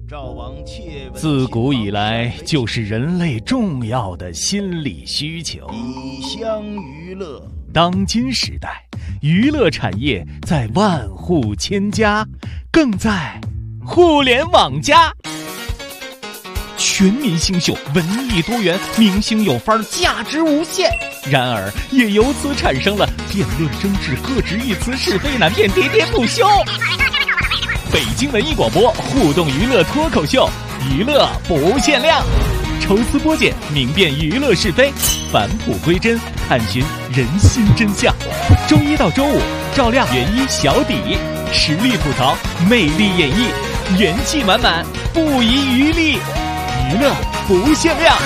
自古以来就是人类重要的心理需求。 以乡娱乐。 当今时代，娱乐产业在万户千家，更在互联网加。全民星秀，文艺多元，明星有范儿，价值无限。然而，也由此产生了辩论争执、各执一词、是非难辨、喋喋不休。北京文艺广播互动娱乐脱口秀，娱乐不限量，抽丝剥茧，明辨娱乐是非，返璞归真，探寻人心真相。周一到周五，照亮原一小底，实力吐槽，魅力演绎，元气满满，不遗余力，娱乐不限量。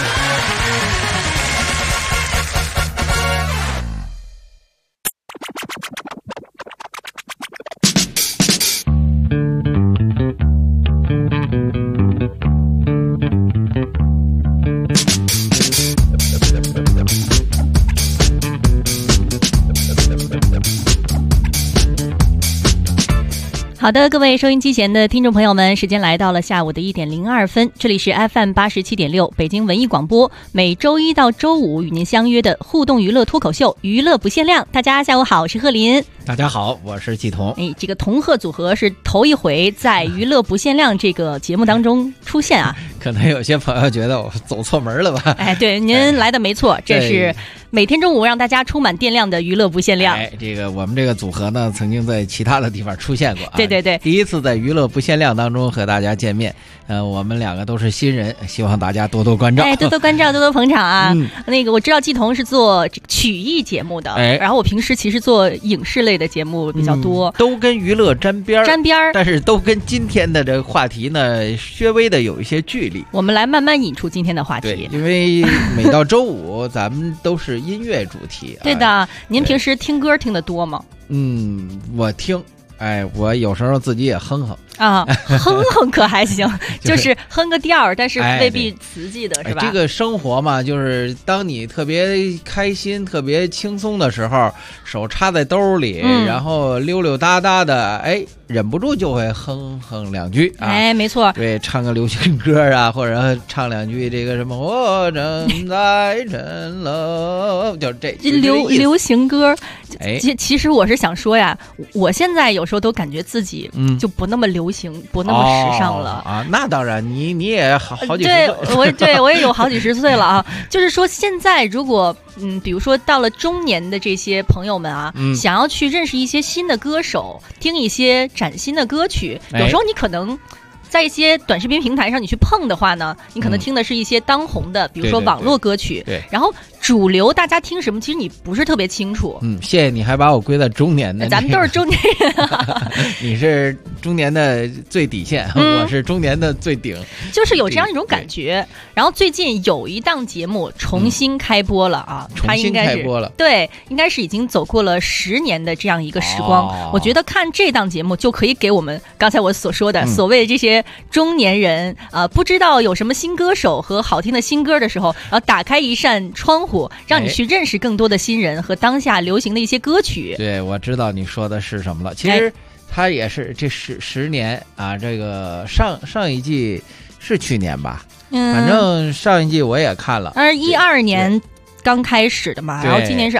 好的，各位收音机前的听众朋友们，时间来到了下午的1点02分，这里是 FM87.6 北京文艺广播，每周一到周五与您相约的互动娱乐脱口秀，娱乐不限量。大家下午好，我是贺林。 大家好，我是季彤。 这个同贺组合是头一回在娱乐不限量这个节目当中出现啊。 可能有些朋友觉得我走错门了吧？ 对，您来的没错，这是每天中午让大家充满电量的娱乐不限量。 这个我们这个组合呢，曾经在其他的地方出现过。 对对对， 第一次在娱乐不限量当中和大家见面。我们两个都是新人，希望大家多多关照。 多多关照，多多捧场啊！那个我知道季彤是做曲艺节目的，然后我平时其实做影视类的节目比较多， 都跟娱乐沾边儿， 但是都跟今天的这个话题呢，稍微的有一些距离。 我们来慢慢引出今天的话题。 对，因为每到周五咱们都是音乐主题。 对的，您平时听歌听得多吗？ 我听。我有时候自己也哼哼啊，哼哼可还行，就是哼个调，但是未必词记的是吧？ 这个生活嘛，就是当你特别开心、特别轻松的时候，手插在兜里，然后溜溜达达的，忍不住就会哼哼两句啊。 没错， 对，唱个流行歌啊，或者唱两句这个什么，我正在沉楼，就这流行歌。其实我是想说呀，我现在有时候都感觉自己就不那么流行，不那么时尚了啊。那当然，你也好几十岁， 对我也有好几十岁了啊。就是说，现在如果比如说到了中年的这些朋友们啊，想要去认识一些新的歌手，听一些崭新的歌曲，有时候你可能在一些短视频平台上你去碰的话呢，你可能听的是一些当红的，比如说网络歌曲， 对， 然后主流大家听什么，其实你不是特别清楚。 谢谢你还把我归在中年的， 咱们都是中年人啊。 你是中年的最底线，我是中年的最顶， 就是有这样一种感觉。然后最近有一档节目重新开播了啊，它应该是开播了， 对，应该是已经走过了10年的这样一个时光。我觉得看这档节目就可以给我们刚才我所说的所谓这些中年人不知道有什么新歌手和好听的新歌的时候，然后打开一扇窗户，让你去认识更多的新人和当下流行的一些歌曲。 对，我知道你说的是什么了。其实它也是这10年啊，这个上一季是去年吧，反正上一季我也看了 ，12年刚开始的嘛，然后今年是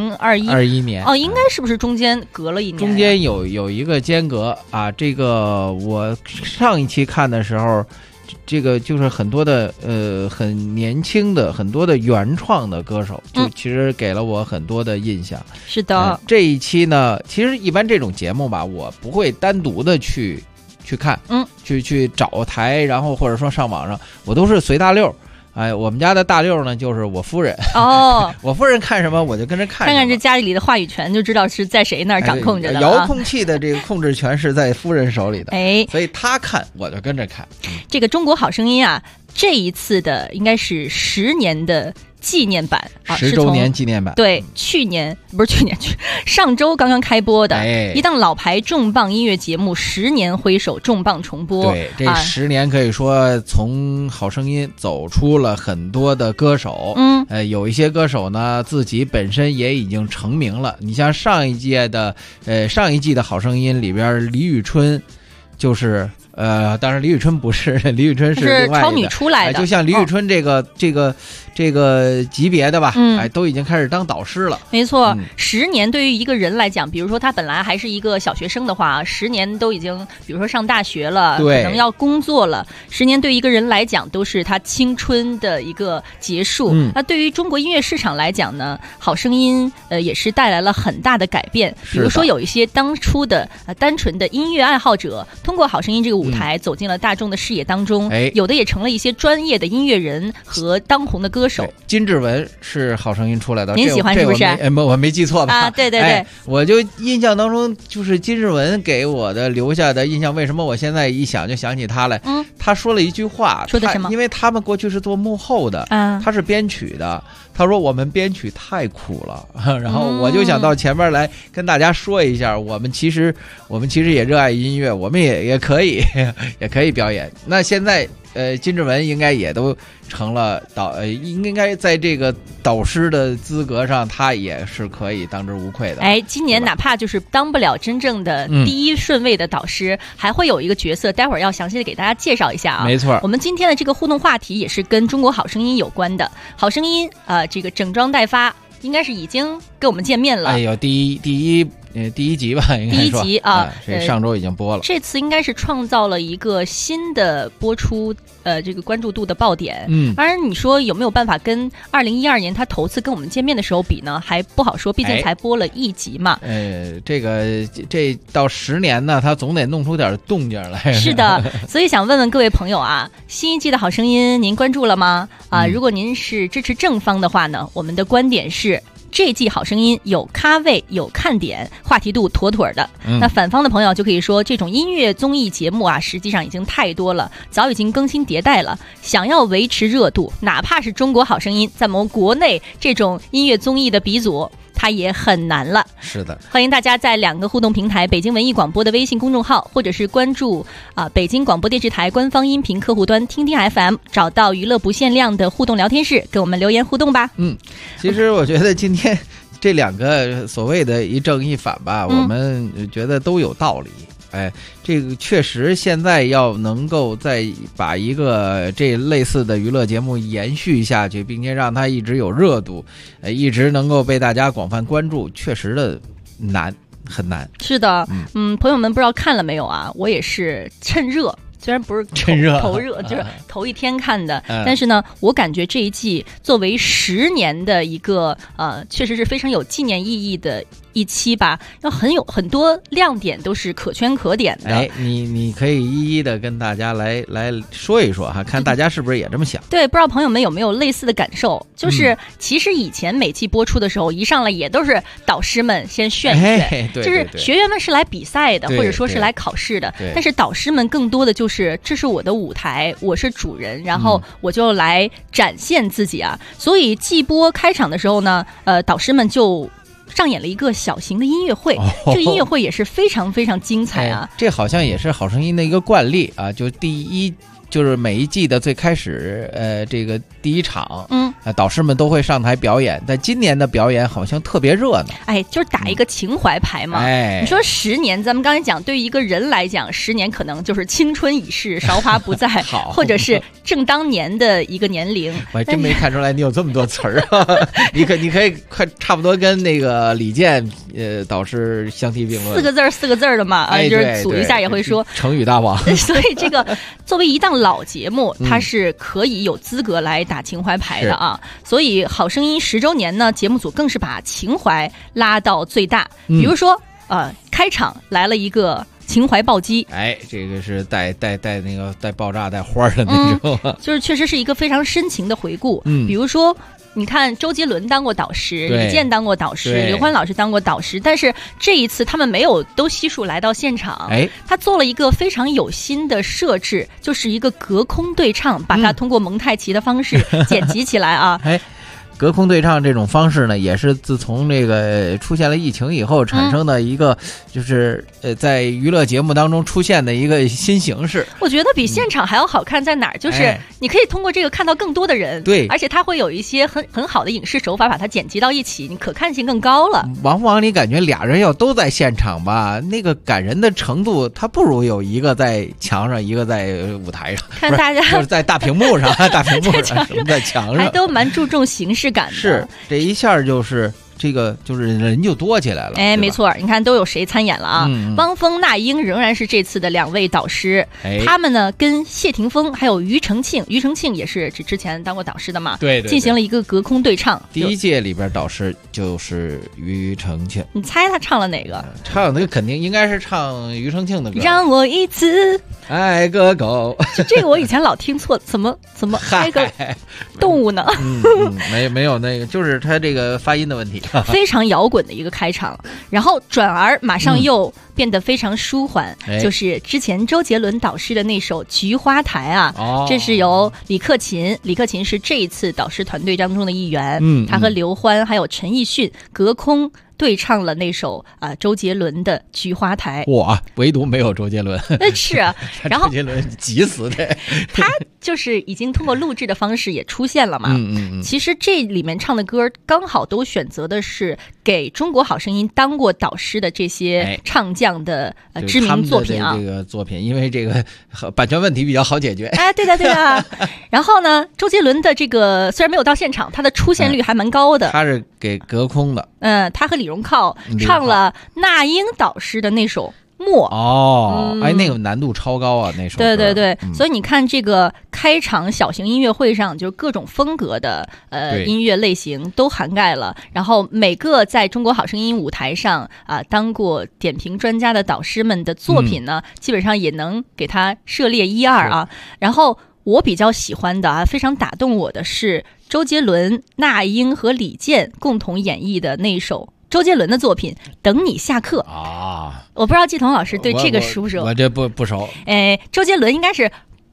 2021 年应该是不是中间隔了一年？ 中间有一个间隔啊。这个我上一期看的时候，这个就是很多的很年轻的很多的原创的歌手，就其实给了我很多的印象。 是的， 这一期呢，其实一般这种节目吧，我不会单独的去看，去找台，然后或者说上网上，我都是随大溜。我们家的大溜呢，就是我夫人我夫人看什么我就跟着看看这家里的话语权，就知道是在谁那儿掌控着的遥控器的这个控制权是在夫人手里的，所以她看我就跟着看。 这个中国好声音啊，这一次的应该是10年的纪念版 10周年纪念版。 对，上周刚刚开播的一档老牌重磅音乐节目10年挥手重磅重播。 对，这10年可以说从好声音走出了很多的歌手，有一些歌手呢自己本身也已经成名了。你像上一季的好声音里边，李宇春就是当然李宇春不是，李宇春是另外一个超女出来的， 就像李宇春这个级别的吧，都已经开始当导师了。 没错，10年对于一个人来讲，比如说他本来还是一个小学生的话，10年都已经，比如说上大学了，可能要工作了，10年对于一个人来讲都是他青春的一个结束。那对于中国音乐市场来讲呢，好声音也是带来了很大的改变。比如说有一些当初的单纯的音乐爱好者，通过好声音这个舞台走进了大众的视野当中，有的也成了一些专业的音乐人和当红的歌手。 金志文是好声音出来的， 您喜欢是不是？ 我没记错吧？ 啊，对对对， 我就印象当中就是金志文给我的留下的印象，为什么我现在一想就想起他来？他说了一句话， 说的什么？ 因为他们过去是做幕后的，他是编曲的。他说我们编曲太苦了，然后我就想到前面来跟大家说一下，我们其实也热爱音乐，我们也可以表演。那现在金志文应该也都成了应该在这个导师的资格上，他也是可以当之无愧的。 今年哪怕就是当不了真正的第一顺位的导师，还会有一个角色，待会儿要详细的给大家介绍一下啊。 没错， 我们今天的这个互动话题也是跟中国好声音有关的。好声音这个整装待发，应该是已经跟我们见面了。 哎呦，第一集吧，应该说第一集啊， 上周已经播了。 这次应该是创造了一个新的播出这个关注度的爆点。当然你说有没有办法跟2012年他头次跟我们见面的时候比呢？还不好说，毕竟才播了1集嘛。 这到10年呢，他总得弄出点动静来。 是的，所以想问问各位朋友啊，新一季的好声音您关注了吗？如果您是支持正方的话呢，我们的观点是，这季好声音有咖位，有看点，话题度妥妥的。那反方的朋友就可以说，这种音乐综艺节目啊，实际上已经太多了，早已经更新迭代了。想要维持热度，哪怕是中国好声音在我们国内这种音乐综艺的鼻祖，它也很难了。 是的， 欢迎大家在2个互动平台，北京文艺广播的微信公众号，或者是关注北京广播电视台官方音频客户端听听 FM， 找到娱乐不限量的互动聊天室，跟我们留言互动吧。 其实我觉得今天这2个所谓的一正一反吧，我们觉得都有道理。这个确实现在要能够再把一个这类似的娱乐节目延续下去，并且让它一直有热度，一直能够被大家广泛关注，确实的很难。 是的，朋友们不知道看了没有啊？我也是趁热。虽然不是头热，就是头一天看的，但是呢，我感觉这一季作为10年的一个确实是非常有纪念意义的一期吧，要有很多亮点都是可圈可点的。 你可以一一的跟大家来说一说哈，看大家是不是也这么想？ 对，不知道朋友们有没有类似的感受？就是其实以前每期播出的时候，一上来也都是导师们先炫一炫，就是学员们是来比赛的，或者说是来考试的，但是导师们更多的就是这是我的舞台，我是主人，然后我就来展现自己啊。所以季播开场的时候呢，导师们就上演了一个小型的音乐会，这个音乐会也是非常非常精彩啊。 这好像也是好声音的一个惯例啊，就是每一季的最开始，这个第一场，导师们都会上台表演，但今年的表演好像特别热闹。 就是打一个情怀牌嘛。你说10年，咱们刚才讲，对于一个人来讲10年可能就是青春已逝，韶华不再，或者是正当年的一个年龄。 我还真没看出来你有这么多词儿啊！你可以快差不多跟那个李健导师相提并论。 四个字的嘛，就是组一下也会说成语大王。 所以这个作为一档老节目，它是可以有资格来打情怀牌的啊。所以好声音10周年呢，节目组更是把情怀拉到最大。比如说开场来了一个情怀暴击， 这个是带爆炸带花的那种， 就是确实是一个非常深情的回顾。比如说你看周杰伦当过导师，李健当过导师，刘欢老师当过导师，但是这一次他们没有都悉数来到现场。他做了一个非常有心的设置，就是一个隔空对唱，把它通过蒙太奇的方式剪辑起来啊。 隔空对唱这种方式呢，也是自从这个出现了疫情以后产生的一个，就是在娱乐节目当中出现的一个新形式。 我觉得比现场还要好看在哪儿？就是你可以通过这个看到更多的人， 对， 而且它会有一些很好的影视手法把它剪辑到一起，你可看性更高了。 往往你感觉俩人要都在现场吧，那个感人的程度，它不如有一个在墙上，一个在舞台上， 看大家就是在大屏幕上，大屏幕上什么在墙上， 还都蛮注重形式感的。 是，这一下就是这个就是人就多起来了。 哎，没错，你看都有谁参演了啊？汪峰、那英仍然是这次的2位导师，他们呢跟谢霆锋还有庾澄庆也是之前当过导师的嘛， 对， 进行了一个隔空对唱。 第一届里边导师就是庾澄庆， 你猜他唱了哪个？ 唱的肯定应该是唱庾澄庆的歌， 让我一次爱个够。 这个我以前老听错，怎么爱个动物呢？ 没有那个，就是他这个发音的问题。 非常摇滚的一个开场，然后转而马上又变得非常舒缓，就是之前周杰伦导师的那首《菊花台》啊，这是由李克勤是这一次导师团队当中的一员，他和刘欢还有陈奕迅隔空对唱了那首周杰伦的《菊花台》。 哇，唯独没有周杰伦。 是啊，然后周杰伦急死的， 他就是已经通过录制的方式也出现了嘛。其实这里面唱的歌刚好都选择的是给中国好声音当过导师的这些唱将的知名作品啊。 这个作品，因为这个版权问题比较好解决。 哎，对的。然后呢，周杰伦的这个虽然没有到现场，他的出现率还蛮高的。 他是给隔空的。 他和李荣浩唱了那英导师的那首默。 那个难度超高啊，那首歌。 对，所以你看这个开场小型音乐会上，就各种风格的音乐类型都涵盖了，然后每个在中国好声音舞台上当过点评专家的导师们的作品呢，基本上也能给他涉猎1、2啊。然后我比较喜欢的非常打动我的是周杰伦、那英和李健共同演绎的那首周杰伦的作品《等你下课》啊。我不知道季彤老师对这个熟不熟？ 我这不熟。 周杰伦应该是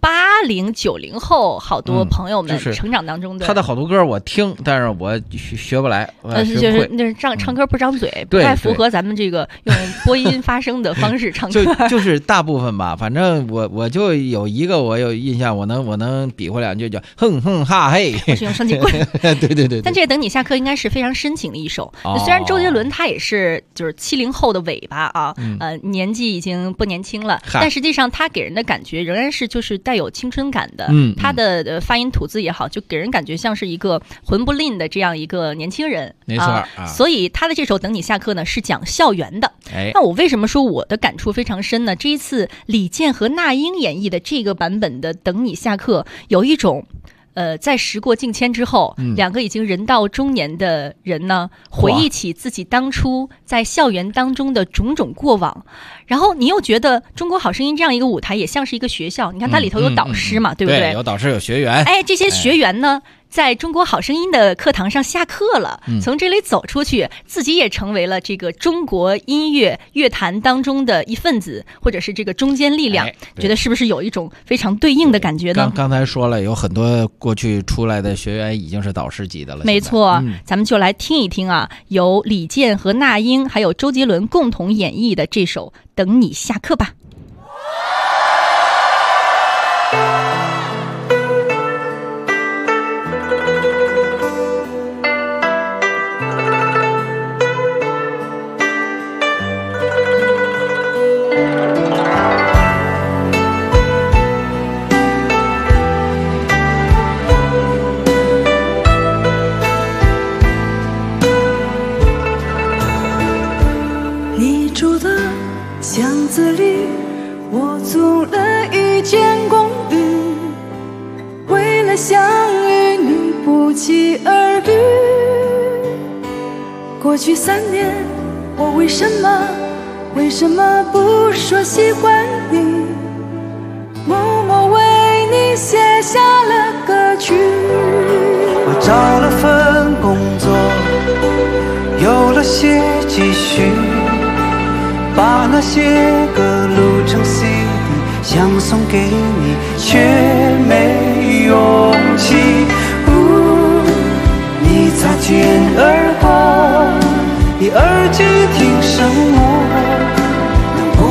80、90后好多朋友们成长当中的， 他的好多歌我听，但是我学不来， 就是那唱歌不张嘴，不太符合咱们这个用播音发声的方式唱歌。 就是大部分吧，反正我就有一个我有印象，我能比划2句，叫哼哼哈嘿。 我是用双截棍。 对。 但这个等你下课应该是非常深情的一首。虽然周杰伦他也是就是70后的尾巴啊，年纪已经不年轻了，但实际上他给人的感觉仍然是就是带有青春感的。他的发音吐字也好，就给人感觉像是一个混不吝的这样一个年轻人。 没错。 所以他的这首等你下课呢是讲校园的。那我为什么说我的感触非常深呢？这一次李健和那英演绎的这个版本的等你下课有一种在时过境迁之后，2个已经人到中年的人呢，回忆起自己当初在校园当中的种种过往，然后你又觉得中国好声音这样一个舞台也像是一个学校，你看它里头有导师嘛，对不对？ 有导师有学员。 这些学员呢，在中国好声音的课堂上下课了，从这里走出去，自己也成为了这个中国音乐乐坛当中的一份子，或者是这个中坚力量。觉得是不是有一种非常对应的感觉呢？ 刚才说了，有很多过去出来的学员已经是导师级的了。 没错，咱们就来听一听由李健和那英还有周杰伦共同演绎的这首《等你下课》吧。 巷子里我租了一间公寓，为了相遇你不期而遇。过去3年我为什么不说喜欢你，默默为你写下了歌曲。 我找了份工作，有了些积蓄，把那些歌录成 CD， 想送给你，却没勇气。你擦肩而过，你耳机听什么？能不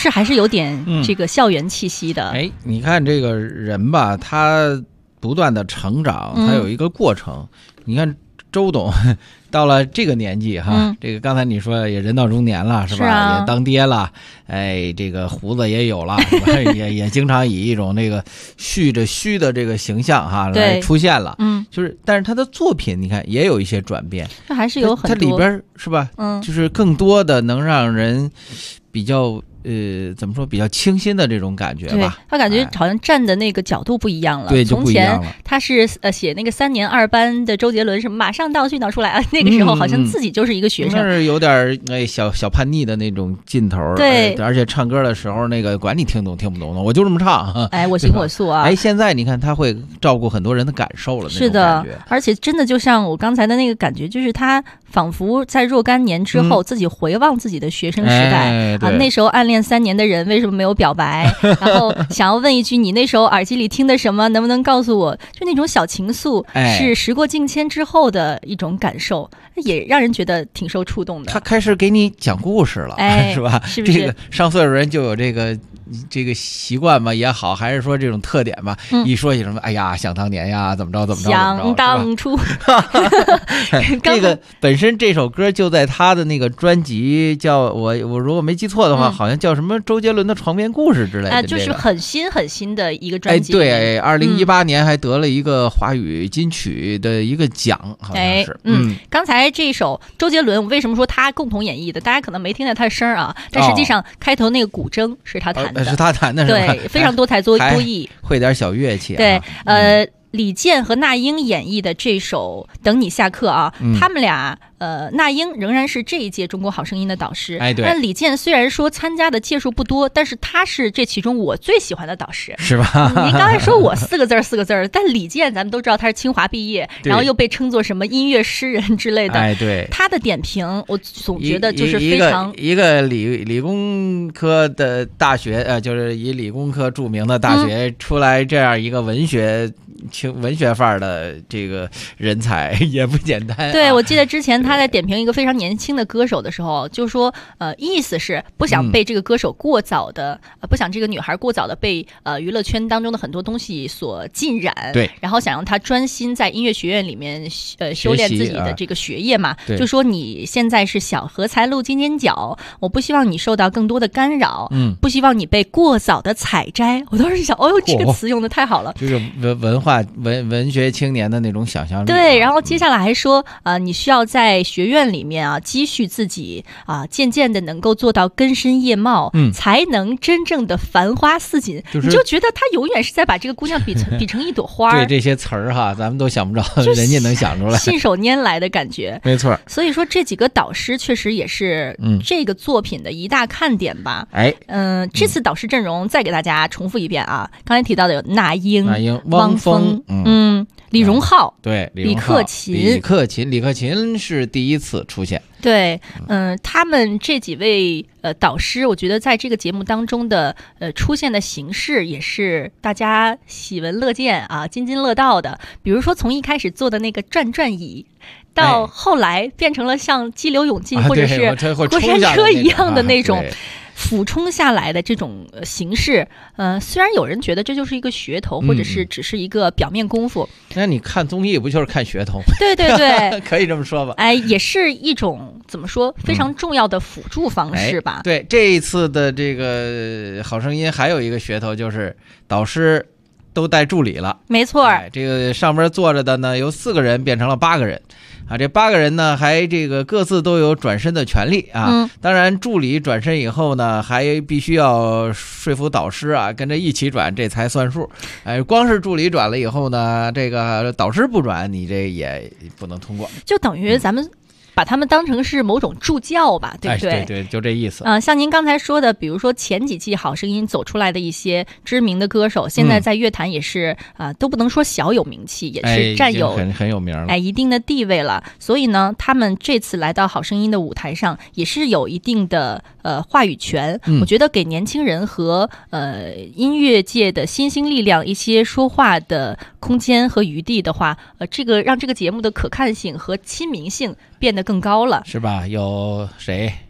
是还是有点这个校园气息的。 哎，你看这个人吧，他不断的成长，他有一个过程。你看周董到了这个年纪哈，这个刚才你说也人到中年了是吧？ 啊、 也当爹了，哎，这个胡子也有了，也经常以一种这个蓄着须的这个形象哈来出现了。就是但是他的作品你看也有一些转变， 这还是有很多， 它里边是吧？就是更多的能让人比较。怎么说比较清新的这种感觉吧？ 他感觉好像站的那个角度不一样了。 对，就不一样了。 从前他是写那个3年2班的周杰伦是马上到训导出来啊，那个时候好像自己就是一个学生， 是有点小叛逆的那种劲头。 对， 而且唱歌的时候那个管你听懂听不懂的，我就这么唱。 哎，我行我素啊！ 哎，现在你看他会照顾很多人的感受了， 是的， 而且真的就像我刚才的那个感觉，就是他仿佛在若干年之后，自己回望自己的学生时代啊，那时候暗恋3年的人为什么没有表白？然后想要问一句，你那时候耳机里听的什么？能不能告诉我？就那种小情愫，是时过境迁之后的一种感受，也让人觉得挺受触动的。 他开始给你讲故事了，是吧？ 是不是？ 这个上岁数人就有这个习惯嘛也好，还是说这种特点吧？一说起什么，哎呀，想当年呀，怎么着， 想当初。 这个本身这首歌就在他的那个专辑叫我如果没记错的话，好像叫什么周杰伦的床边故事之类的， 就是很新的一个专辑。 对，2018年还得了一个华语金曲的一个奖，好像是。 刚才这首周杰伦，我为什么说他共同演绎的？大家可能没听见他的声啊，但实际上开头那个古筝是他弹的， 是他弹的，是吧？ 对，非常多才多艺， 会点小乐器。 对，李健和那英演绎的这首《等你下课》啊，他们俩那英仍然是这一届中国好声音的导师。 哎，对。 但李健虽然说参加的届数不多，但是他是这其中我最喜欢的导师， 是吧？ 您刚才说我4个字，但李健咱们都知道他是清华毕业，然后又被称作什么音乐诗人之类的。 哎，对。 他的点评，我总觉得就是非常一个理工科的大学，就是以理工科著名的大学出来这样一个文学范儿的这个人才也不简单。 对，我记得之前他在点评一个非常年轻的歌手的时候，就说意思是不想被这个歌手过早的，不想这个女孩过早的被娱乐圈当中的很多东西所浸染。 对， 然后想让她专心在音乐学院里面修炼自己的这个学业嘛。就说你现在是小荷才露尖尖角，我不希望你受到更多的干扰，不希望你被过早的采摘。我当时想，哦呦，这个词用的太好了， 就是文学青年的那种想象力。 对，然后接下来还说你需要在学院里面积蓄自己渐渐的能够做到根深叶茂，才能真正的繁花似锦。你就觉得他永远是在把这个姑娘比成一朵花。 对，这些词儿哈，咱们都想不着，人家能想出来， 信手拈来的感觉。 没错。 所以说这几个导师确实也是这个作品的一大看点吧。这次导师阵容再给大家重复一遍啊，刚才提到的有那英、汪峰，李荣浩， 对， 李克勤是第一次出现。 对，他们这几位导师，我觉得在这个节目当中的出现的形式也是大家喜闻乐见啊，津津乐道的。比如说从一开始做的那个转转椅，到后来变成了像激流勇进或者是过山车一样的那种俯冲下来的这种形式。虽然有人觉得这就是一个噱头，或者是只是一个表面功夫。 那你看综艺不就是看噱头吗？ 对可以这么说吧。 哎，也是一种怎么说非常重要的辅助方式吧。 对，这一次的这个好声音还有一个噱头，就是导师都带助理了。 没错， 这个上边坐着的呢由4个人变成了8个人。这8个人呢，还这个各自都有转身的权利啊。当然，助理转身以后呢，还必须要说服导师跟着一起转，这才算数。光是助理转了以后呢，这个导师不转，你这也不能通过。 就等于咱们把他们当成是某种助教吧，对不对？ 对，就这意思。 像您刚才说的，比如说前几季好声音走出来的一些知名的歌手，现在在乐坛也是都不能说小有名气，也是占有很有名了， 一定的地位了。所以呢，他们这次来到好声音的舞台上，也是有一定的话语权。我觉得给年轻人和音乐界的新兴力量一些说话的空间和余地的话，这个让这个节目的可看性和亲民性变得更高了， 是吧？有谁？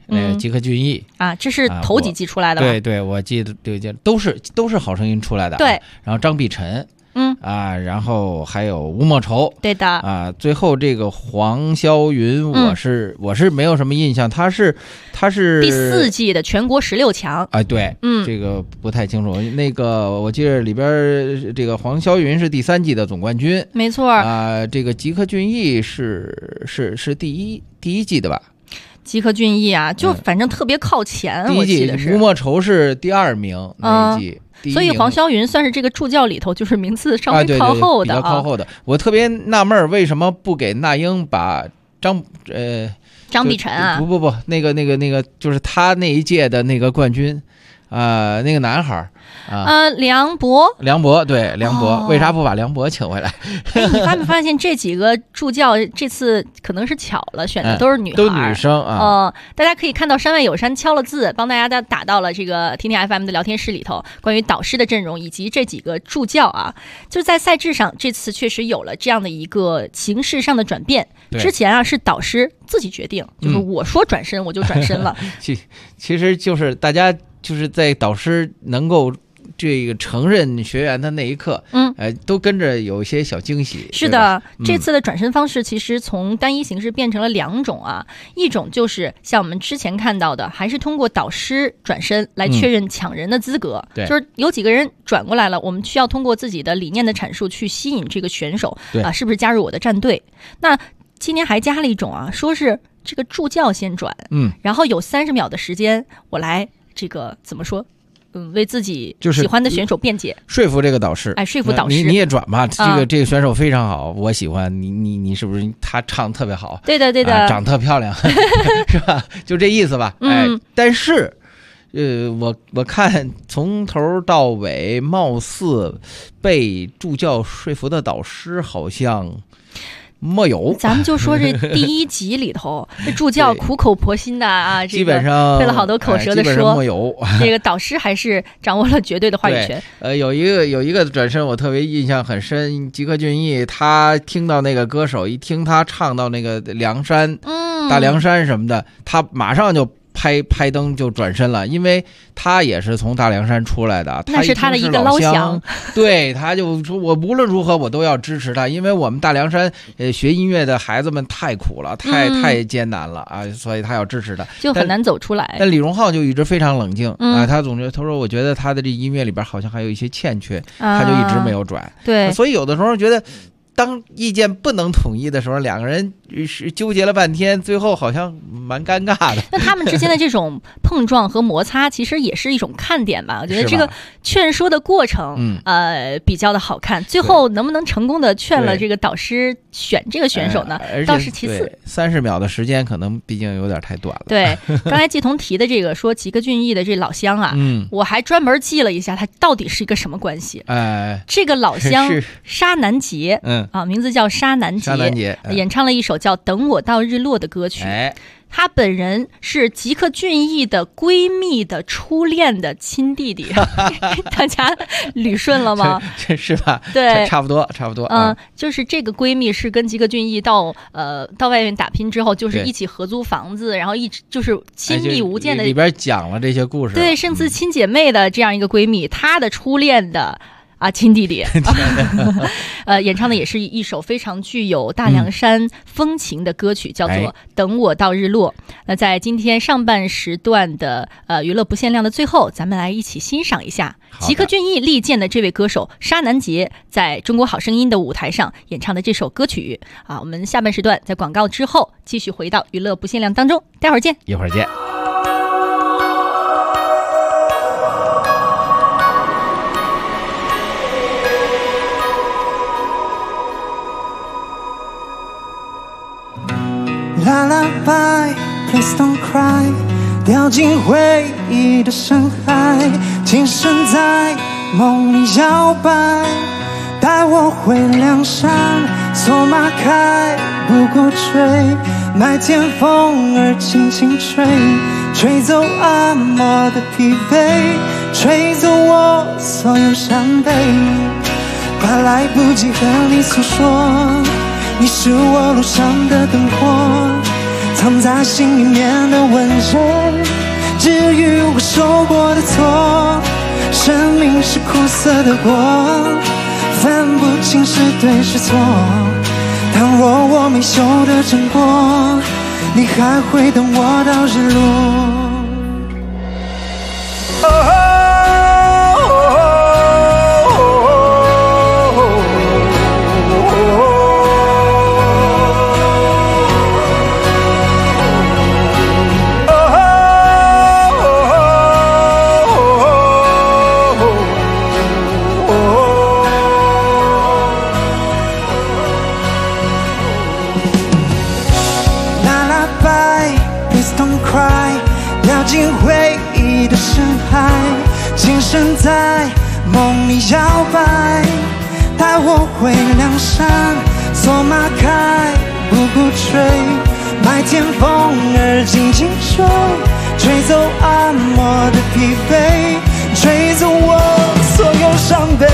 吉克隽逸啊，这是头几季出来的吧？ 对，我记得对，都是好声音出来的。 对， 然后张碧晨。然后还有吴莫愁， 对的啊，最后这个黄霄云，我是没有什么印象，他是第4季的全国16强， 哎，对，这个不太清楚。那个我记得里边这个黄霄云是第3季的总冠军， 没错啊，这个吉克隽逸是第一季的吧？ 吉克隽逸啊，就反正特别靠前， 第一季吴莫愁是第2名那一季。 所以黄霄云算是这个助教里头就是名次稍微靠后的， 比较靠后的。我特别纳闷为什么不给那英把张碧晨啊？ 不，那个就是他那一届的那个冠军那个男孩梁博， 对，梁博，为啥不把梁博请回来？ 你发没发现这几个助教这次可能是巧了，选的都是女孩， 都女生啊。 大家可以看到山外有山敲了字，帮大家打到了这个天天 FM 的聊天室里头，关于导师的阵容以及这几个助教啊，就在赛制上这次确实有了这样的一个形式上的转变。之前啊是导师自己决定，就是我说转身我就转身了。 其实就是大家就是在导师能够这个承认学员的那一刻，都跟着有一些小惊喜。 是的，这次的转身方式其实从单一形式变成了2种啊，一种就是像我们之前看到的，还是通过导师转身来确认抢人的资格，就是有几个人转过来了，我们需要通过自己的理念的阐述去吸引这个选手啊，是不是加入我的战队？那今年还加了一种啊，说是这个助教先转，然后有30秒的时间，我来这个怎么说？为自己喜欢的选手辩解， 说服这个导师， 说服导师， 你也转吧，这个选手非常好，我喜欢你是不是？他唱特别好， 对的， 长特漂亮，是吧？就这意思吧。但是，我看从头到尾，貌似被助教说服的导师好像没有。 咱们就说这第1集里头，这助教苦口婆心的啊， 基本上费了好多口舌的说， 没有。 这个导师还是掌握了绝对的话语权。 有一个转身我特别印象很深，吉克隽逸他听到那个歌手一听他唱到那个梁山，大凉山什么的，他马上就拍灯就转身了，因为他也是从大凉山出来的， 那是他的一个老乡， 对，他就说我无论如何我都要支持他，因为我们大凉山学音乐的孩子们太苦了，太艰难了啊，所以他要支持他， 就很难走出来。 但李荣浩就一直非常冷静啊，他说我觉得他的这音乐里边好像还有一些欠缺，他就一直没有转。 对， 所以有的时候觉得当意见不能统一的时候，两个人是纠结了半天，最后好像蛮尴尬的。 那他们之间的这种碰撞和摩擦，其实也是一种看点吧。我觉得这个劝说的过程，比较的好看。最后能不能成功的劝了这个导师选这个选手呢？倒是其次。 30秒的时间可能毕竟有点太短了。 对，刚才季彤提的这个说吉克隽逸的这老乡啊，我还专门记了一下，他到底是一个什么关系？这个老乡沙南杰，名字叫沙南杰，演唱了一首叫《等我到日落》的歌曲。他本人是吉克隽逸的闺蜜的初恋的亲弟弟，大家捋顺了吗？ 是吧？ 对， 差不多。 就是这个闺蜜是跟吉克隽逸到外面打拼之后，就是一起合租房子，然后一直就是亲密无间的。 里边讲了这些故事， 对，甚至亲姐妹的这样一个闺蜜，她的初恋的。亲弟弟，演唱的也是一首非常具有大凉山风情的歌曲，叫做《等我到日落》。那在今天上半时段的娱乐不限量的最后，咱们来一起欣赏一下吉克隽逸力荐的这位歌手沙南杰在中国好声音的舞台上演唱的这首歌曲。我们下半时段在广告之后继续回到娱乐不限量当中，待会儿见。 一会儿见。 Lullaby, please don't cry， 掉进回忆的深海，轻声在梦里摇摆，带我回梁山，索马开不过追，麦田风儿轻轻吹，吹走阿嬷的疲惫，吹走我所有伤悲，怕来不及和你诉说，你是我路上的灯火， 藏在心里面的温热，治愈我受过的错。生命是苦涩的果，分不清是对是错。倘若我没修得成果，你还会等我到日落。掉进回忆的深海，轻声在梦里摇摆，带我回梁山，策马开，步步吹，麦田风儿轻轻吹，吹走暗默的疲惫，吹走我所有伤悲。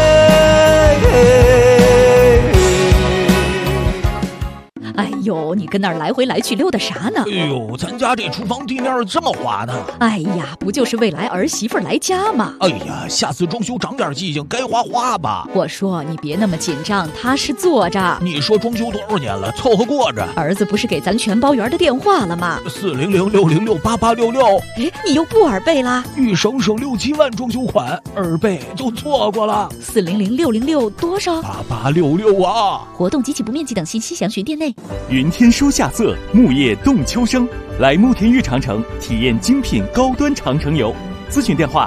哎呦，你跟那儿来回来去溜达啥呢？ 哎呦，咱家这厨房地面这么滑呢。 哎呀，不就是未来儿媳妇来家吗？ 哎呀，下次装修长点记性，该花花吧。 我说你别那么紧张，踏实坐着。 你说装修多少年了，凑合过着。 儿子不是给咱全包圆的电话了吗 ？400-606-8866。 哎，你又不耳背啦？ 欲省省6、7万装修款，耳背就错过了。 400-606多少 ？8866啊！ 活动及其不面积等信息详询店内。 云天书夏色，木叶动秋声。来慕田峪长城体验精品高端长城游，咨询电话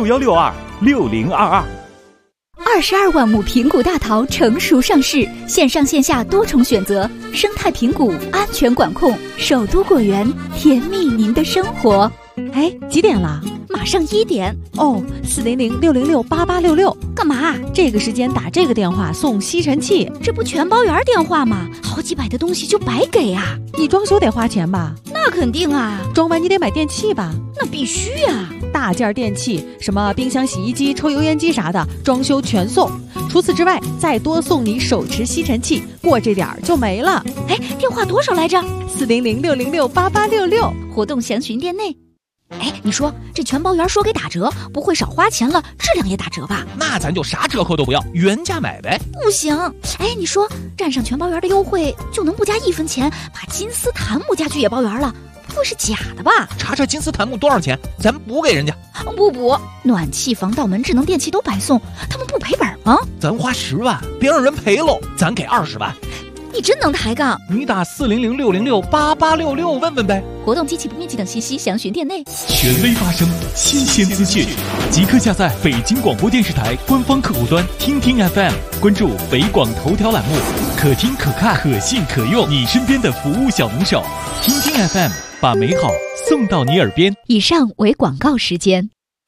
61626022。 22万亩平谷大桃成熟上市，线上线下多重选择，生态平谷，安全管控，首都果园，甜蜜您的生活。 哎，几点了？ 马上1点。 哦，400-606-8866。 干嘛？ 这个时间打这个电话送吸尘器， 这不全包圆电话吗？好几百的东西就白给啊！ 你装修得花钱吧？ 那肯定啊！ 装完你得买电器吧？ 那必须啊！ 大件电器，什么冰箱、洗衣机、抽油烟机啥的，装修全送。除此之外，再多送你手持吸尘器，过这点儿就没了。 哎，电话多少来着 ？400-606-8866。 活动详询店内。哎，你说这全包圆说给打折，不会少花钱了，质量也打折吧？ 那咱就啥折扣都不要，原价买呗。 不行，哎，你说占上全包圆的优惠，就能不加1分钱把金丝檀木家具也包圆了，不会是假的吧？ 查查金丝檀木多少钱，咱补给人家。 不补，暖气、防盗门、智能电器都白送，他们不赔本吗？ 咱花10万，别让人赔喽，咱给20万。 你真能抬杠！ 你打400-606-8866问问呗。 活动及其不面积等信息详询店内。 权威发声，新鲜资讯，即刻下载北京广播电视台官方客户端听听 FM， 关注北广头条栏目，可听可看可信可用，你身边的服务小能手。听听 FM， 把美好送到你耳边。 以上为广告时间。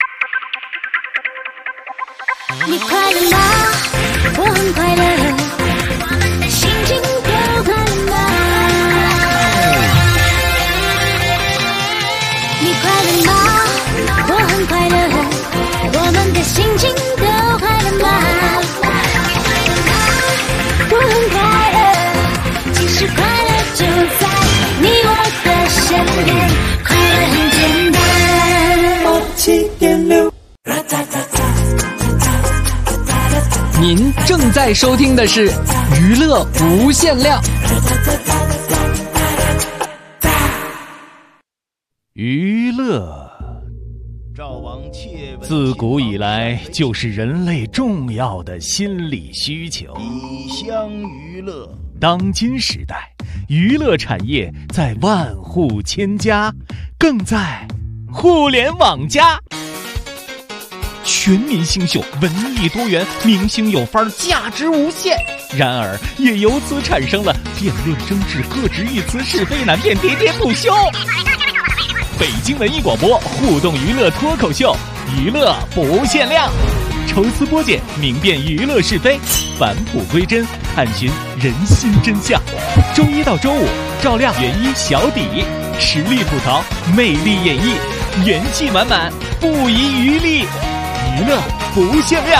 你快乐吗？我很快乐。心情都快乐吗？你快乐吗？我很快乐。我们的心情都快乐吗？我很快乐。其实快乐就在你我的身边，快乐很简单。7.6。 您正在收听的是娱乐无限量。 娱乐自古以来就是人类重要的心理需求。 以香娱乐， 当今时代，娱乐产业在万户千家，更在互联网加。全民星秀，文艺多元，明星有范儿，价值无限。然而，也由此产生了辩论争执、各执一词、是非难辨、喋喋不休。北京文艺广播互动娱乐脱口秀，娱乐不限量，抽丝剥茧，明辨娱乐是非，返璞归真，探寻人心真相。周一到周五，照亮原一小底，实力吐槽，魅力演绎，元气满满，不遗余力。娱乐不限量。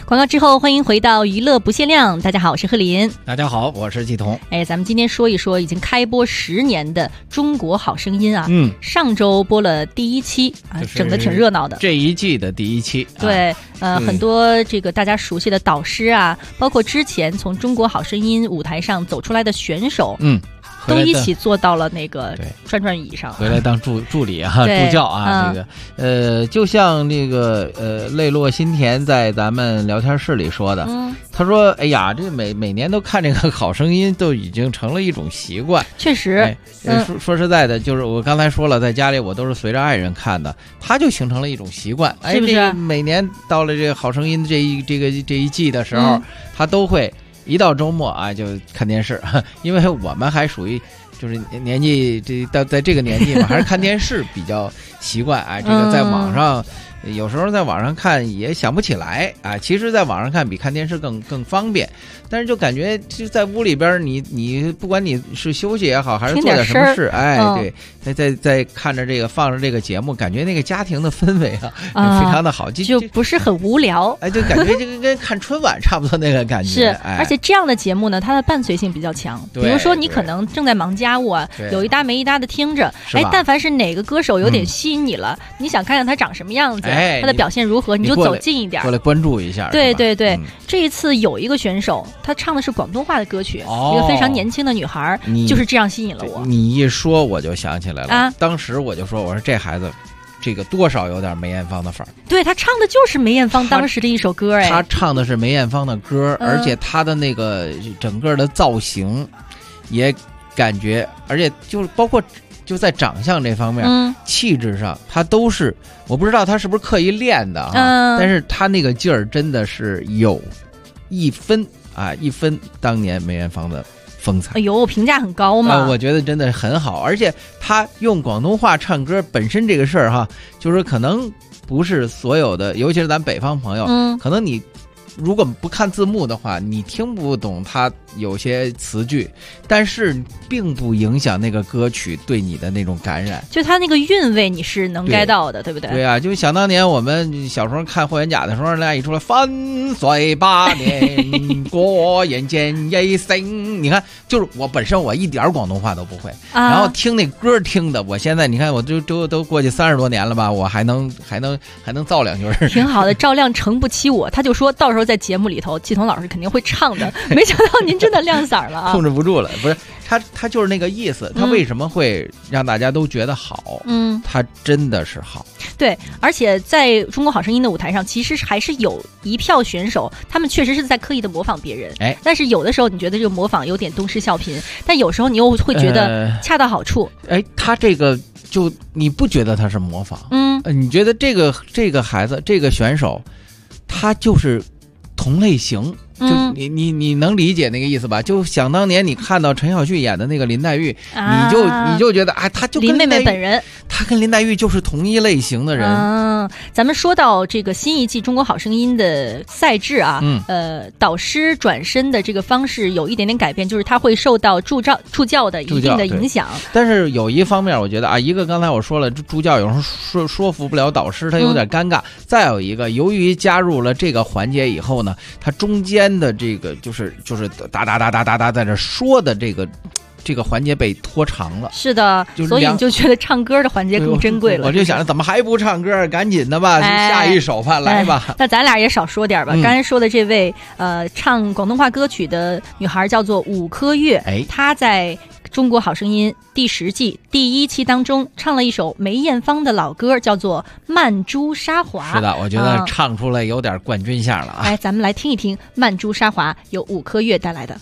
广告之后，欢迎回到娱乐不限量。大家好，我是贺林。 大家好，我是季彤。 咱们今天说一说已经开播10年的《中国好声音》啊。上周播了第1期啊，整的挺热闹的。 这一季的第1期。 对，很多这个大家熟悉的导师啊，包括之前从《中国好声音》舞台上走出来的选手，都一起坐到了那个转转椅上， 回来当助理啊，助教啊，这个就像那个泪落心田在咱们聊天室里说的，他说：“哎呀，这每年都看这个好声音，都已经成了一种习惯。” 确实， 说实在的，就是我刚才说了，在家里我都是随着爱人看的，他就形成了一种习惯， 是不是？ 每年到了这个好声音这一季的时候，他都会。一到周末啊，就看电视，因为我们还属于就是年纪在这个年纪嘛，还是看电视比较习惯啊。这个在网上，有时候在网上看也想不起来啊。其实，在网上看比看电视更方便，但是就感觉就在屋里边，你不管你是休息也好，还是做点什么事，对，在看着这个放着这个节目，感觉那个家庭的氛围非常的好， 就不是很无聊， 就感觉这个跟看春晚差不多那个感觉。 是，而且这样的节目呢，它的伴随性比较强。比如说你可能正在忙家务啊，有一搭没一搭的听着，但凡是哪个歌手有点吸引你了，你想看看他长什么样子，他的表现如何，你就走近一点， 过来关注一下。 对，这一次有一个选手，他唱的是广东话的歌曲，一个非常年轻的女孩，就是这样吸引了我。 你一说我就想起来了啊！当时我就说，我说这孩子，这个多少有点梅艳芳的范儿。 对，他唱的就是梅艳芳当时的一首歌， 他唱的是梅艳芳的歌，而且他的那个整个的造型也感觉，而且就是包括就在长相这方面，气质上，他都是，我不知道他是不是刻意练的但是他那个劲儿真的是有一分当年梅艳芳的风采。 哎呦，评价很高嘛。 我觉得真的很好，而且他用广东话唱歌本身这个事儿就是可能不是所有的，尤其是咱北方朋友，可能你如果不看字幕的话，你听不懂他有些词句，但是并不影响那个歌曲对你的那种感染， 就他那个韵味你是能 get 到的，对不对？ 对啊，就想当年我们小时候看霍元甲的时候，人家一出来分岁8年过眼见一生，你看，就是我本身我一点广东话都不会，然后听那歌听的，我现在你看我都过去30多年了吧，我还能造2句， 挺好的，照亮诚不欺我。他就说到时候在节目里头，季彤老师肯定会唱的，没想到您真的亮嗓了啊！ 控制不住了，不是他就是那个意思，他为什么会让大家都觉得好？他真的是好。 对，而且在中国好声音的舞台上，其实还是有一票选手，他们确实是在刻意的模仿别人。但是有的时候你觉得这个模仿有点东施效颦，但有时候你又会觉得恰到好处。 他这个就你不觉得他是模仿？你觉得这个孩子这个选手，他就是同类型。就你能理解那个意思吧？就想当年你看到陈小旭演的那个林黛玉，你就觉得他就跟林妹妹本人， 他跟林黛玉就是同一类型的人。 咱们说到这个新一季《中国好声音》的赛制啊，导师转身的这个方式有一点点改变，就是他会受到助教的一定的影响。 但是有一方面，我觉得一个刚才我说了，助教有时候说服不了导师，他有点尴尬。再有一个，由于加入了这个环节以后呢，他中间的这个就是哒在这说的这个环节被拖长了。 是的，所以你就觉得唱歌的环节更珍贵了。 我就想着怎么还不唱歌，赶紧的吧，下一首吧，来吧。 那咱俩也少说点吧。刚才说的这位唱广东话歌曲的女孩叫做伍柯月，她在中国好声音第10季第1期当中唱了一首梅艳芳的老歌，叫做《曼珠沙华》。 是的，我觉得唱出来有点冠军相了啊！ 咱们来听一听《曼珠沙华》，由伍柯月带来的。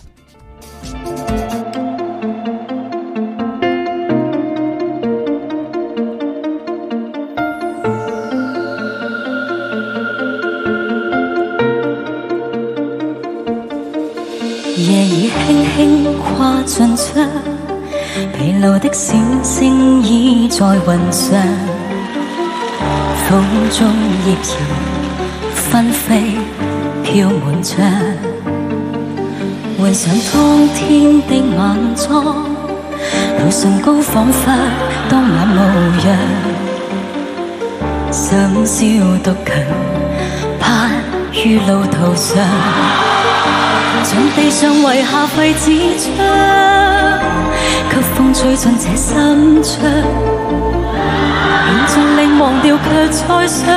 夜已輕輕跨進窗，疲勞的小星已在雲上，風中葉兒紛飛飄滿窗，換上當天的晚裝，路上高彷彿當晚模樣，深宵獨強盼於路途上，像地上遺下廢紙張，給風吹進這心窗，願盡力忘掉卻再想，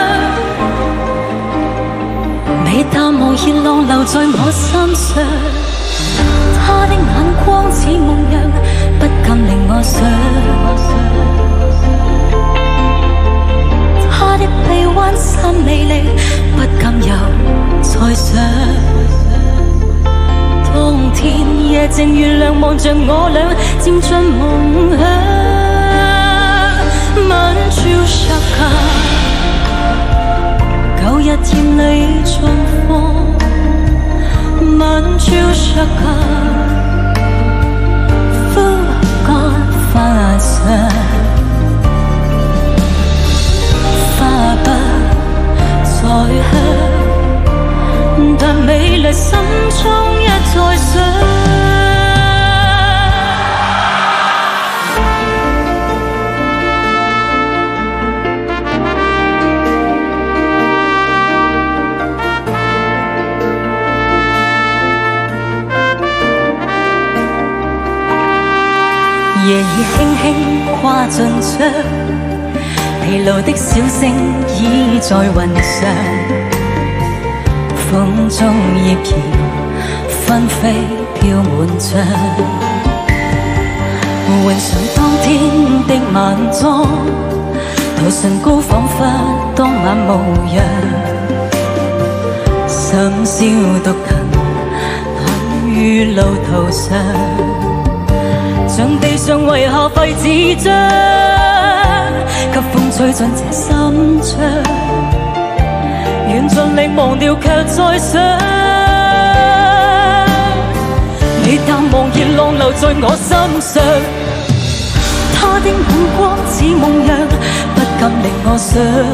未淡忘熱浪留在我心上，他的眼光似夢樣，不禁令我想，他的臂彎身美麗，不禁又再想，當天夜靜月亮望着我倆漸進夢鄉，吻住石架，舊日甜裏重放，吻住石架，枯乾花上，花不再香，但美麗心中一再想。夜已輕輕跨進窗，疲勞的小星已在雲上，風中葉兒紛飛飄滿窗，換上當天的晚裝，塗唇膏彷彿當晚模樣，深宵獨行行於路途上，像地上遺下廢紙張，給風吹進這心窗，願盡力忘掉卻再想，未淡忘熱浪留在我心上，他的眼光似夢樣，不禁令我想，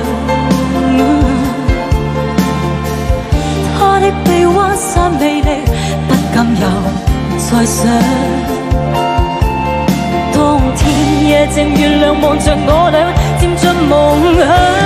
他的臂彎散美麗，不禁又再想，當天夜靜月亮望着我倆漸進夢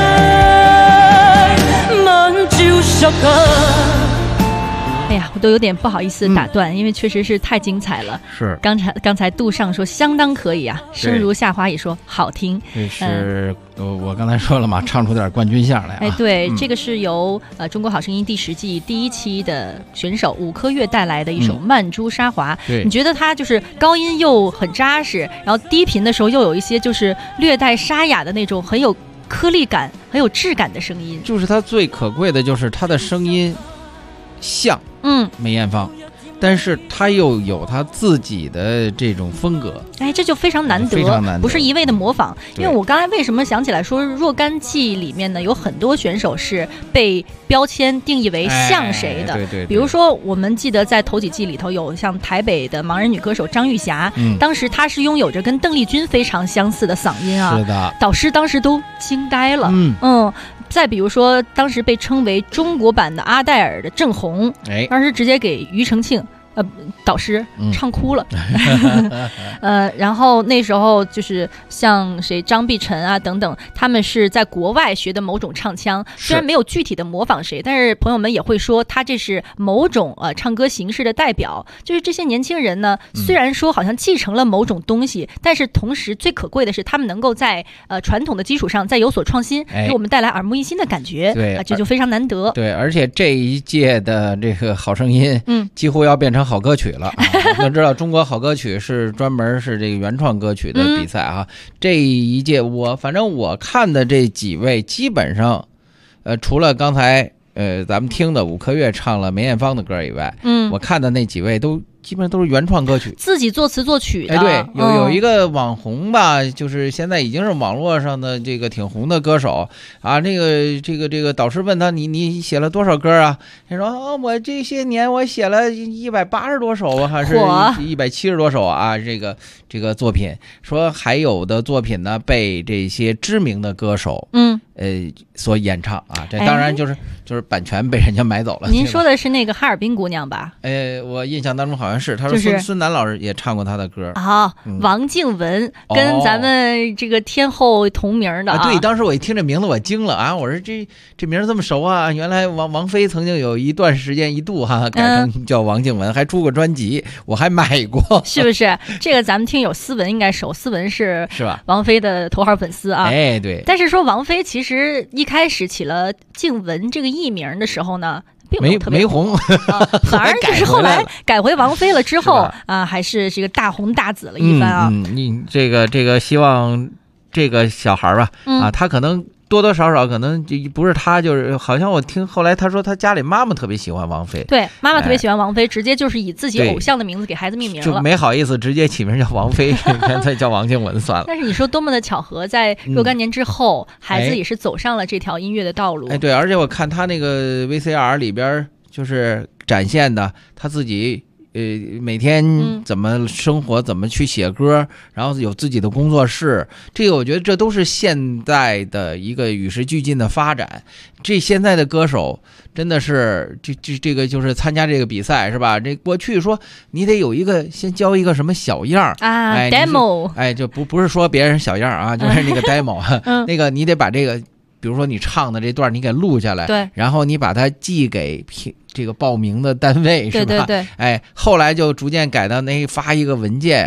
鄉，吻住石架。 哎呀，我都有点不好意思打断，因为确实是太精彩了。 是， 刚才杜尚说相当可以啊，生如夏花也说好听。 这是我刚才说了嘛，唱出点冠军相来啊。 哎，对，这个是由中国好声音第10季第1期的选手伍科月带来的一首《曼珠沙华》。你觉得他就是高音又很扎实，然后低频的时候又有一些就是略带沙哑的那种很有颗粒感、很有质感的声音。 就是他最可贵的就是他的声音像梅艳芳，但是他又有他自己的这种风格， 哎，这就非常难得，不是一味的模仿。因为我刚才为什么想起来说若干季里面呢，有很多选手是被标签定义为像谁的， 对， 比如说我们记得在头几季里头有像台北的盲人女歌手张玉霞，当时她是拥有着跟邓丽君非常相似的嗓音啊， 是的， 导师当时都惊呆了，再比如说当时被称为中国版的阿黛尔的郑红，当时直接给庾澄庆导师唱哭了，然后那时候就是像谁张碧晨啊等等，他们是在国外学的某种唱腔，虽然没有具体的模仿谁，但是朋友们也会说他这是某种唱歌形式的代表。就是这些年轻人呢，虽然说好像继承了某种东西，但是同时最可贵的是他们能够在传统的基础上再有所创新，给我们带来耳目一新的感觉，对，这就非常难得。 对，而且这一届的这个好声音，几乎要变成好歌曲了啊！我们知道中国好歌曲是专门是这个原创歌曲的比赛啊。这一届反正我看的这几位基本上，除了刚才咱们听的伍科月唱了梅艳芳的歌以外，我看的那几位都基本上都是原创歌曲， 自己作词作曲的。 哎，对，有一个网红吧，就是现在已经是网络上的这个挺红的歌手啊。这个导师问他，你写了多少歌啊？他说我这些年我写了180多首啊，还是170多首啊？这个作品，说还有的作品呢被这些知名的歌手所演唱啊，这当然就是版权被人家买走了。 您说的是那个哈尔滨姑娘吧？ 我印象当中好像是，他说孙楠老师也唱过他的歌啊。王静雯跟咱们这个天后同名的啊。 对，当时我一听这名字我惊了啊，我说这名这么熟啊，原来王菲曾经有一段时间一度改成叫王静雯，还出过专辑，我还买过。 是不是？这个咱们听友思文应该熟，思文是吧？ 王菲的头号粉丝啊。 哎，对。 但是说王菲其实一开始起了静雯这个艺名的时候呢，并没有特别红， 反而就是后来改回王菲了之后啊，还是这个大红大紫了一番啊。 你这个希望这个小孩吧啊，他可能多多少少可能就不是他，就是好像我听后来他说他家里妈妈特别喜欢王菲， 对，妈妈特别喜欢王菲，直接就是以自己偶像的名字给孩子命名了， 就没好意思直接起名叫王菲，干脆叫王静雯算了。 但是你说多么的巧合，在若干年之后，孩子也是走上了这条音乐的道路。 对，而且我看他那个 VCR 里边就是展现的他自己。每天怎么生活，怎么去写歌，然后有自己的工作室，这个我觉得这都是现在的一个与时俱进的发展。这现在的歌手真的是这个就是参加这个比赛是吧？这过去说你得有一个先教一个什么小样啊 ，demo， 就不是说别人小样啊，就是那个 demo，那个你得把这个。比如说你唱的这段你给录下来， 对， 然后你把它寄给这个报名的单位，是吧？ 对， 后来就逐渐改到那发一个文件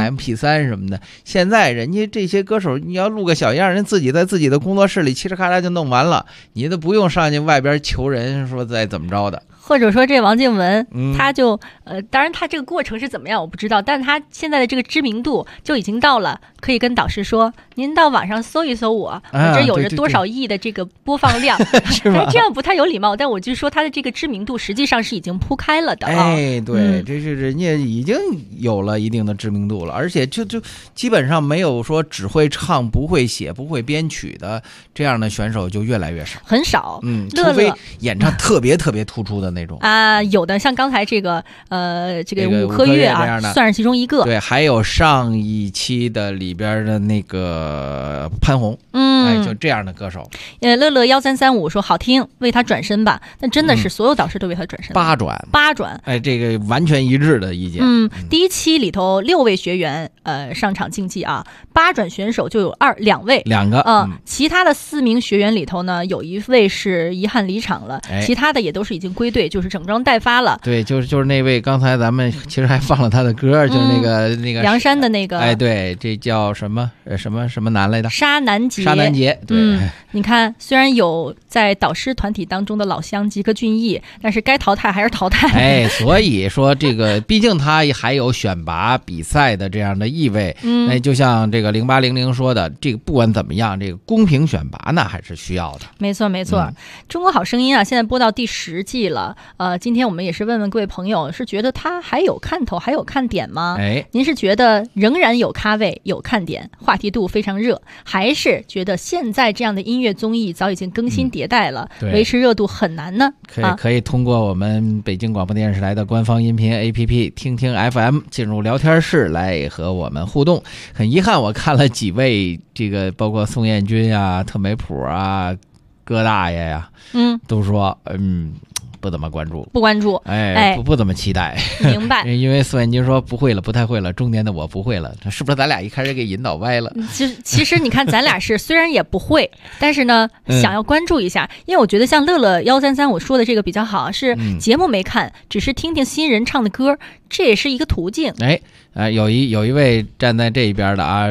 MP3 什么的。现在人家这些歌手，你要录个小样，人自己在自己的工作室里嘁哩咔嚓就弄完了，你都不用上去外边求人说再怎么着的。 或者说这王静雯，他就当然他这个过程是怎么样我不知道，但他现在的这个知名度就已经到了可以跟导师说，您到网上搜一搜我这有着多少亿的这个播放量， 是吧？ 这样不太有礼貌，但我就说他的这个知名度实际上是已经铺开了的。 对，这是人家已经有了一定的知名度了，而且就基本上没有说只会唱不会写不会编曲的这样的选手就越来越少， 很少。 除非演唱特别特别突出的那种啊，有的像刚才这个这个五颗月啊，算是其中一个。 对，还有上一期的里边的那个潘虹，就这样的歌手。 乐乐1335说好听，为他转身吧。但真的是所有导师都为他转身。 八转。这个完全一致的意见。 第一期里头6位学员上场竞技啊，8转选手就有2位 ，2个。 其他的4名学员里头呢，有1位是遗憾离场了，其他的也都是已经归队，就是整装待发了。 对，就是那位，刚才咱们其实还放了他的歌，就是那个梁山的那个。 对，这叫什么男来的？ 沙南杰。 对， 你看，虽然有在导师团体当中的老乡吉克隽逸，但是该淘汰还是淘汰。 所以说这个，毕竟他还有选拔比赛的这样的意味。就像这个0800说的，这个不管怎么样，这个公平选拔呢还是需要的。 没错。中国好声音啊，现在播到第10季了。今天我们也是问问各位朋友，是觉得它还有看头，还有看点吗？您是觉得仍然有咖位、有看点，话题度非常热，还是觉得现在这样的音乐综艺早已经更新迭代了，维持热度很难呢？ 可以通过我们北京广播电视台的官方音频 APP 听听 FM 进入聊天室来和我们互动。很遗憾，我看了几位，这个包括宋彦军啊、特美普啊、戈大爷呀，都说不怎么关注，不怎么期待。 明白。 因为宋彦军说不会了，不太会了，中年的我不会了，是不是咱俩一开始给引导歪了？ 其实你看，咱俩是虽然也不会，但是呢，想要关注一下，因为我觉得像乐乐133我说的这个比较好，是节目没看，只是听听新人唱的歌，这也是一个途径。 有一位站在这一边的啊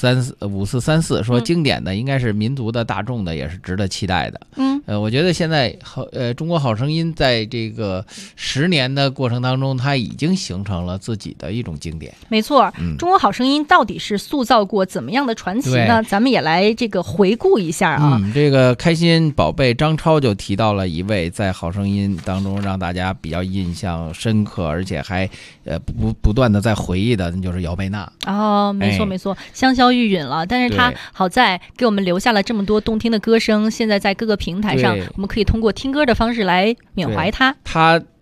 ，5434说经典的应该是民族的、大众的，也是值得期待的。我觉得现在中国好声音在这个10年的过程当中，它已经形成了自己的一种经典。 没错，中国好声音到底是塑造过怎么样的传奇呢？咱们也来这个回顾一下啊。 这个开心宝贝张超就提到了一位在好声音当中让大家比较印象深刻，而且还不断的在回忆的，那就是姚贝娜。 没错，香消玉殒了，但是他好在给我们留下了这么多动听的歌声，现在在各个平台上，我们可以通过听歌的方式来缅怀他。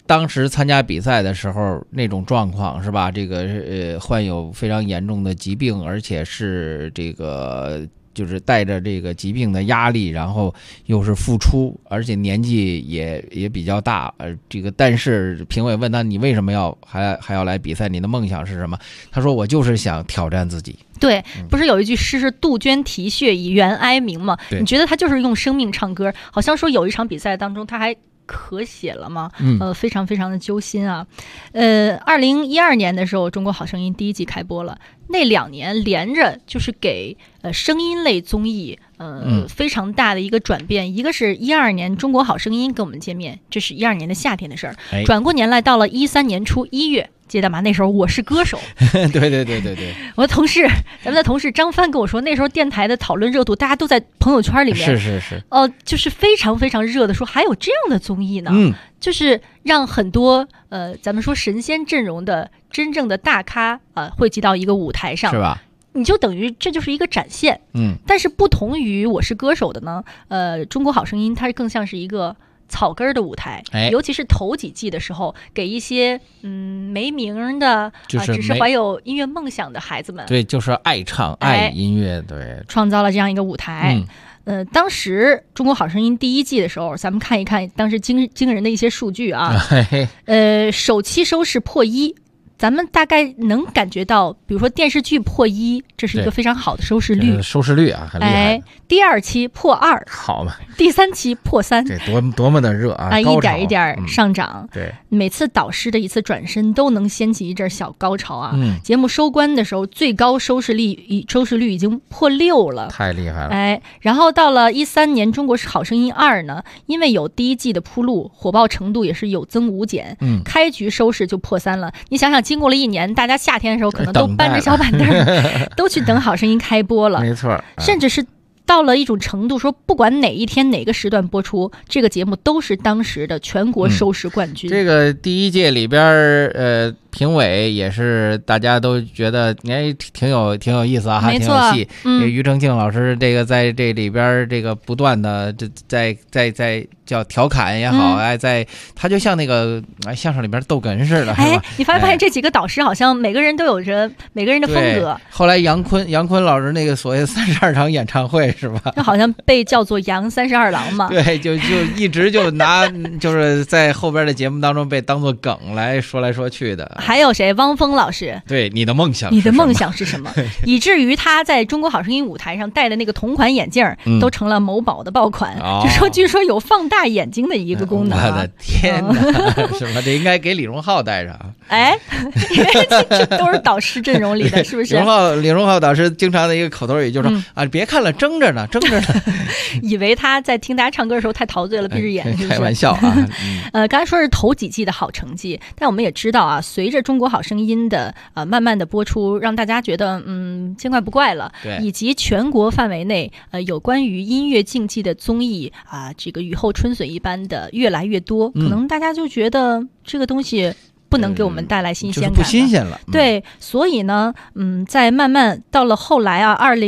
当时参加比赛的时候那种状况是吧？这个患有非常严重的疾病，而且是这个就是带着这个疾病的压力，然后又是复出，而且年纪也比较大，这个但是评委问他你为什么还要来比赛？你的梦想是什么？他说我就是想挑战自己。 对，不是有一句诗是杜鹃啼血以元哀鸣吗？你觉得他就是用生命唱歌？好像说有一场比赛当中他还咳血了吗？非常非常的揪心啊。2012年的时候，中国好声音第一季开播了，那2年连着就是给声音类综艺非常大的一个转变。一个是12年中国好声音跟我们见面，这是12年的夏天的事儿。转过年来到了13年初1月。记得吗？那时候我是歌手。 对， 我的同事，咱们的同事张帆跟我说，那时候电台的讨论热度，大家都在朋友圈里面， 是， 就是非常非常热的，说还有这样的综艺呢，就是让很多咱们说神仙阵容的真正的大咖汇集到一个舞台上， 是吧？ 你就等于这就是一个展现，但是不同于我是歌手的呢，中国好声音它更像是一个草根的舞台，尤其是头几季的时候，给一些没名的只是怀有音乐梦想的孩子们， 对，就是爱唱爱音乐，对， 创造了这样一个舞台。当时中国好声音第一季的时候，咱们看一看当时惊人的一些数据啊，首期收视破1。咱们大概能感觉到，比如说电视剧破1，这是一个非常好的收视率。 收视率啊，很厉害。 第2期破2， 好嘛。 第3期破3， 这多么的热啊！ 一点一点上涨。 对， 每次导师的一次转身都能掀起一阵小高潮啊。节目收官的时候，最高收视率已经破6了， 太厉害了。 然后到了13年中国好声音2呢，因为有第一季的铺路，火爆程度也是有增无减。开局收视就破3了。你想想。经过了1年，大家夏天的时候可能都搬着小板凳都去等好声音开播了， 没错， 甚至是到了一种程度，说不管哪一天哪个时段播出，这个节目都是当时的全国收视冠军。 这个第一届里边评委也是大家都觉得挺有意思啊，还挺有戏。庾澄庆老师这个在这里边这个不断的在叫调侃也好，他就像那个相声里边逗哏似的，是吧？ 你发现这几个导师好像每个人都有着每个人的风格。 后来杨坤老师那个所谓32场演唱会是吧？ 就好像被叫做杨32郎嘛。 对，就一直就拿就是在后边的节目当中被当作梗来说去的。 还有谁？汪峰老师。 对，你的梦想是什么？以至于他在中国好声音舞台上戴的那个同款眼镜都成了某宝的爆款。据说有放大眼睛的一个功能。 我的天哪！是吧？这应该给李荣浩戴上。 这都是导师阵容里的，是不是？ 李荣浩导师经常的一个口头语就是说别看了，争着呢。 以为他在听大家唱歌的时候太陶醉了，闭着眼，是不是？ 开玩笑啊。 刚才说是头几季的好成绩，但我们也知道啊，随着中国好声音的慢慢的播出，让大家觉得见怪不怪了。 对， 以及全国范围内有关于音乐竞技的综艺这个雨后春笋一般的越来越多，可能大家就觉得这个东西不能给我们带来新鲜感， 就是不新鲜了。 对，所以呢，在慢慢到了后来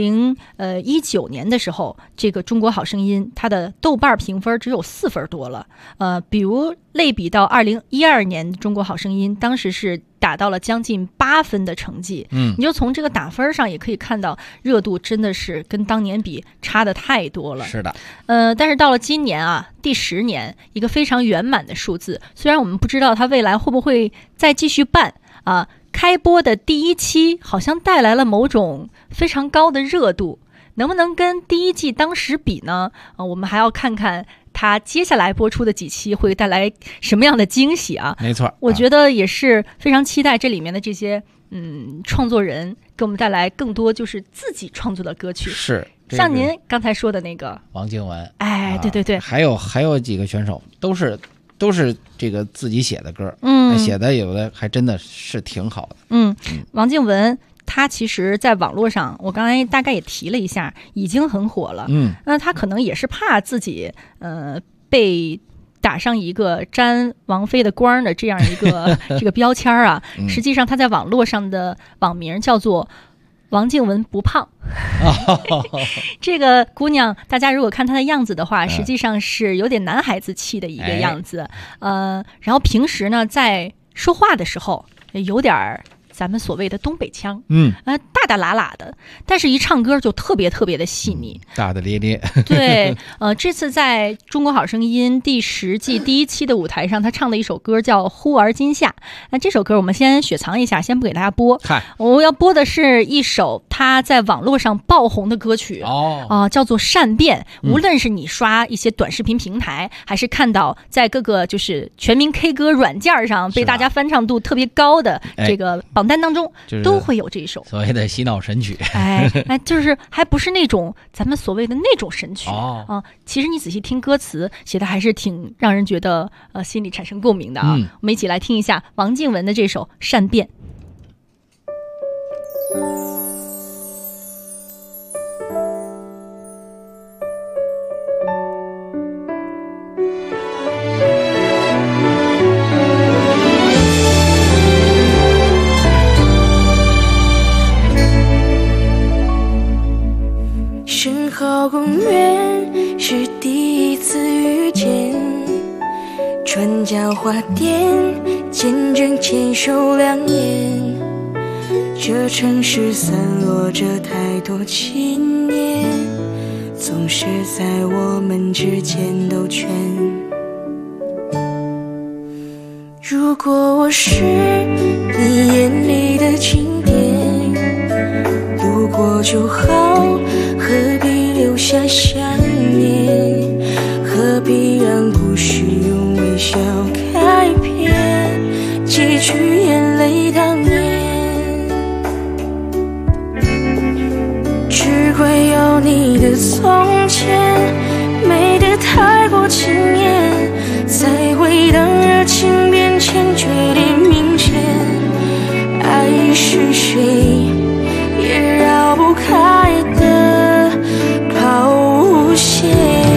2019年的时候，这个中国好声音它的豆瓣评分只有4分多了。比如类比到2012年中国好声音，当时是打到了将近8分的成绩。你就从这个打分上也可以看到，热度真的是跟当年比差的太多了。 是的。 但是到了今年第10年，一个非常圆满的数字。虽然我们不知道它未来会不会再继续办开播的第1期好像带来了某种非常高的热度，能不能跟第1季当时比呢？我们还要看看它接下来播出的几期会带来什么样的惊喜啊！ 没错， 我觉得也是非常期待这里面的这些创作人给我们带来更多就是自己创作的歌曲。 是， 像您刚才说的那个王靖雯， 对， 还有几个选手都是这个自己写的歌，写的有的还真的是挺好的。 王靖雯他其实在网络上，我刚才大概也提了一下，已经很火了。那他可能也是怕自己被打上一个沾王菲的光的这样一个这个标签啊。实际上他在网络上的网名叫做王静雯不胖。这个姑娘，大家如果看她的样子的话，实际上是有点男孩子气的一个样子。然后平时呢，在说话的时候有点咱们所谓的东北腔，大大喇喇的，但是一唱歌就特别特别的细腻， 大大咧咧。 对，这次在中国好声音第10季第1期的舞台上，他唱的一首歌叫《忽而今夏》。那这首歌我们先雪藏一下，先不给大家播。我要播的是一首他在网络上爆红的歌曲，叫做《善变》。无论是你刷一些短视频平台，还是看到在各个就是全民 K 歌软件上被大家翻唱度特别高的这个榜单当中，都会有这一首所谓的洗脑神曲。 就是还不是那种咱们所谓的那种神曲其实你仔细听歌词，写的还是挺让人觉得心里产生共鸣的啊。我们一起来听一下王静雯的这首《善变》。 深好公园是第一次遇见，川江花店见证牵手2年，这城市散落着太多纪念，总是在我们之间兜圈。如果我是你眼里的经典，路过就好，何必留下想念？何必让故事用微笑开篇，几句眼泪当年？只怪有你的从前美得太过惊艳，才会当热情变迁决定明显。爱是谁也绕不开的抛物线。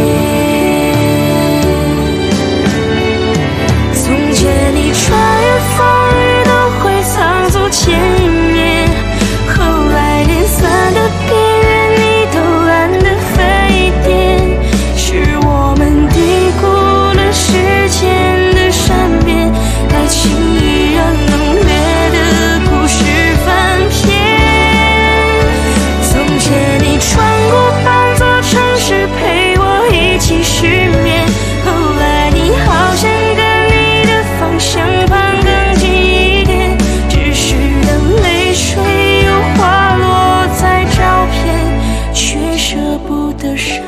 从前你穿越风雨都会仓促见面，后来连伞的边缘你都懒得飞点，是我们低估了时间的善变，太轻易让浓烈的故事翻篇。从前你穿过半座城市陪我一起失眠，后来你好像跟你的方向盘更近一点，只是让泪水又滑落在照片，却舍不得删。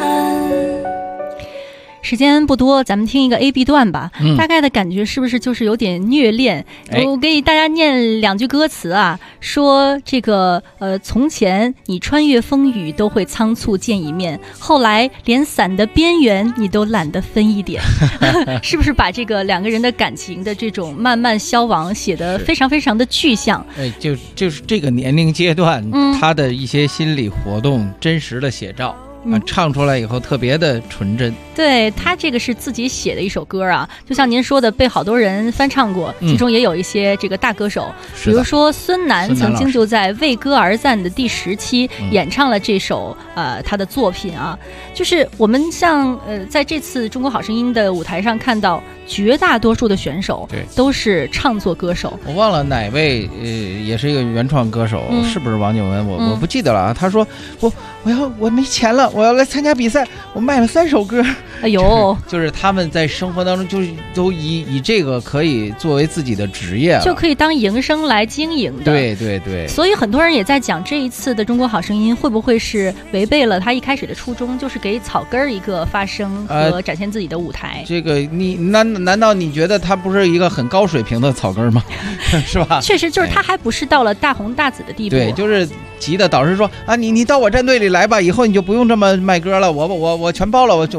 时间不多，咱们听一个 A-B 段吧。大概的感觉是不是就是有点虐恋？我给大家念2句歌词啊，说这个从前你穿越风雨都会仓促见一面，后来连伞的边缘你都懒得分一点。是不是把这个2个人的感情的这种慢慢消亡写得非常非常的具象？ 就是这个年龄阶段，他的一些心理活动真实的写照。唱出来以后特别的纯真。 对，他这个是自己写的一首歌啊，就像您说的，被好多人翻唱过，其中也有一些这个大歌手，比如说孙楠曾经就在为歌而赞的第10期演唱了这首他的作品啊。就是我们像在这次中国好声音的舞台上看到，绝大多数的选手都是唱作歌手。 我忘了哪位也是一个原创歌手，是不是王静雯？我不记得了啊。他说我没钱了，我要来参加比赛，我卖了3首歌。 哎呦， 就是他们在生活当中就是都以这个可以作为自己的职业， 就可以当营生来经营的。 对对对。 所以很多人也在讲，这一次的中国好声音会不会是违背了他一开始的初衷，就是给草根儿一个发声和展现自己的舞台。 这个难道你觉得他不是一个很高水平的草根吗？是吧？ 确实，就是他还不是到了大红大紫的地步。 对，就是急的导师说啊，你到我战队里来吧，以后你就不用这么卖歌了，我全包了，我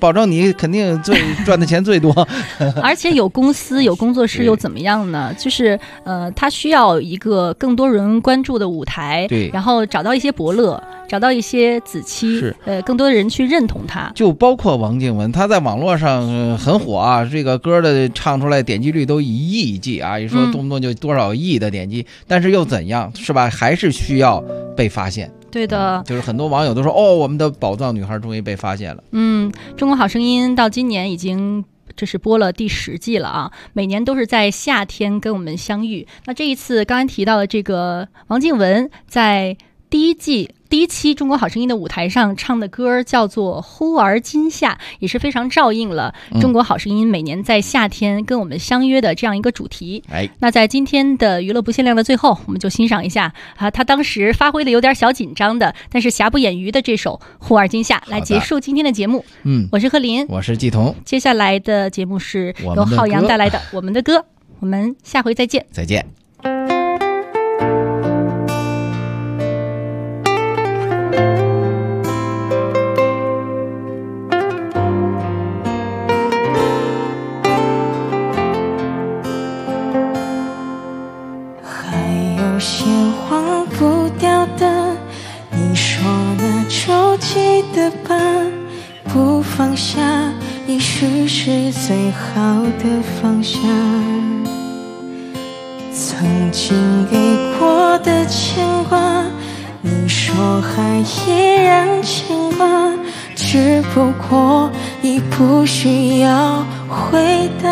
保证你肯定赚的钱最多。 而且有公司有工作室又怎么样呢？就是他需要一个更多人关注的舞台， 对， 然后找到一些伯乐，找到一些子期，更多的人去认同他。 就包括王靖雯，他在网络上很火啊，这个歌的唱出来点击率都1亿一季啊，一说动不动就多少亿的点击，但是又怎样，是吧？还是需要被发现。 对的， 就是很多网友都说，哦，我们的宝藏女孩终于被发现了。 中国好声音到今年已经这是播了第10季了啊，每年都是在夏天跟我们相遇。那这一次刚才提到的这个王靖雯在第一期中国好声音的舞台上唱的歌叫做《忽而今夏》，也是非常照应了中国好声音每年在夏天跟我们相约的这样一个主题。那在今天的娱乐不限量的最后，我们就欣赏一下他当时发挥的有点小紧张的，但是瑕不掩瑜的这首《忽而今夏》来结束今天的节目。我是贺林， 我是季彤。 接下来的节目是由浩洋带来的我们的歌，我们下回再见。 再见。 些忘不掉的，你说那周记得吧，不放下也许是最好的放下，曾经给过的牵挂，你说还依然牵挂，只不过已不需要回答，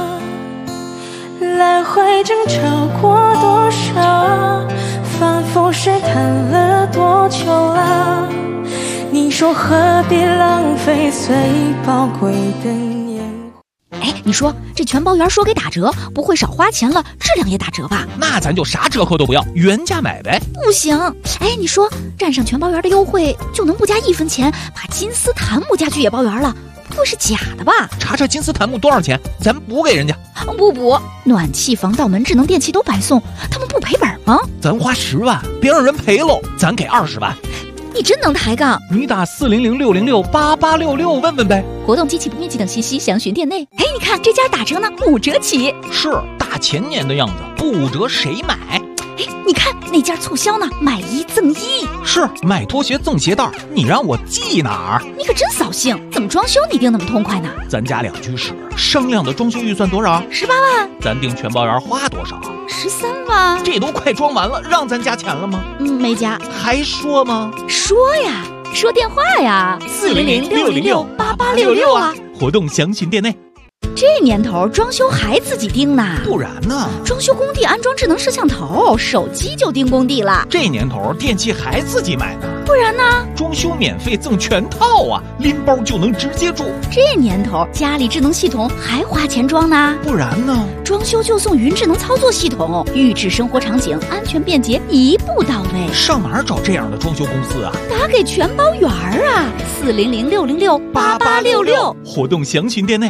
来回争吵过多少，反复试探了多久了，你说何必浪费最宝贵的年华。 哎，你说这全包圆说给打折，不会少花钱了，质量也打折吧？ 那咱就啥折扣都不要，原价买呗。 不行，哎，你说占上全包圆的优惠，就能不加1分钱把金丝檀木家具也包圆了？不会是假的吧？ 查查金丝檀木多少钱，咱补给人家。 不补，暖气、防盗门、智能电器都白送，他们不赔本吗？ 咱花10万，别让人赔喽，咱给20万。 你真能抬杠！ 你打400-606-8866问问呗。 活动及其不面积等信息详询店内。哎，你看这家打折呢，5折起。 是大前年的样子，不5折谁买？ 哎，你看那家促销呢，买1赠1。 是买拖鞋赠鞋带，你让我记哪儿？ 你可真扫兴！怎么装修你定那么痛快呢？ 咱家2居室，商量的装修预算多少 ？18万。 咱订全包圆花多少 ？13万。 这都快装完了，让咱加钱了吗？ 没加。 还说吗？ 说呀，说电话呀，400-606-8866啊。 活动详询店内。 这年头装修还自己盯呢？ 不然呢？ 装修工地安装智能摄像头，手机就盯工地了。 这年头电器还自己买呢？ 不然呢？ 装修免费赠全套啊，拎包就能直接住。 这年头家里智能系统还花钱装呢？ 不然呢？ 装修就送云智能操作系统，预制生活场景，安全便捷，一步到位。 上哪儿找这样的装修公司啊？ 打给全包圆啊，400-606-8866。 活动详询店内。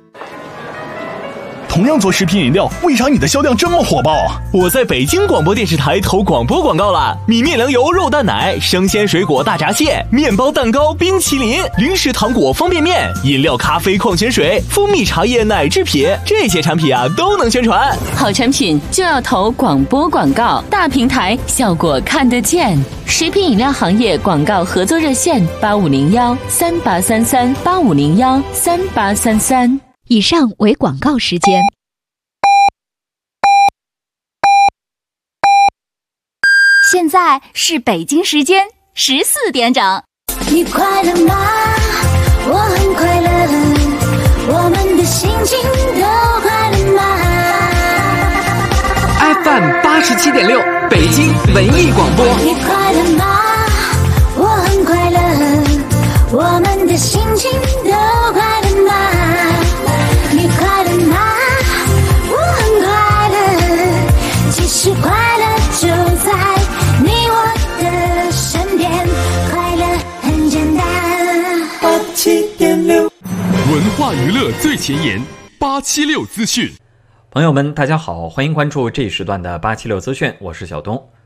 同样做食品饮料，为啥你的销量这么火爆？我在北京广播电视台投广播广告了，米面粮油肉蛋奶，生鲜水果大闸蟹，面包蛋糕冰淇淋，零食糖果方便面，饮料咖啡矿泉水，蜂蜜茶叶奶制品，这些产品啊都能宣传。 好产品就要投广播广告，大平台效果看得见。食品饮料行业广告合作热线8501-3833-8501-3833。 以上为广告时间。 现在是北京时间14点整。 你快乐吗？我很快乐，我们的心情都快乐吗 ？FM 87.6，北京文艺广播。 你快乐吗？我很快乐，我们的心情都快乐吗？你快乐吗？我很快乐，其实快乐就在你我的身边，快乐很简单。87.6， 文化娱乐最前沿，876资讯。 朋友们，大家好，欢迎关注这一时段的876资讯，我是小东。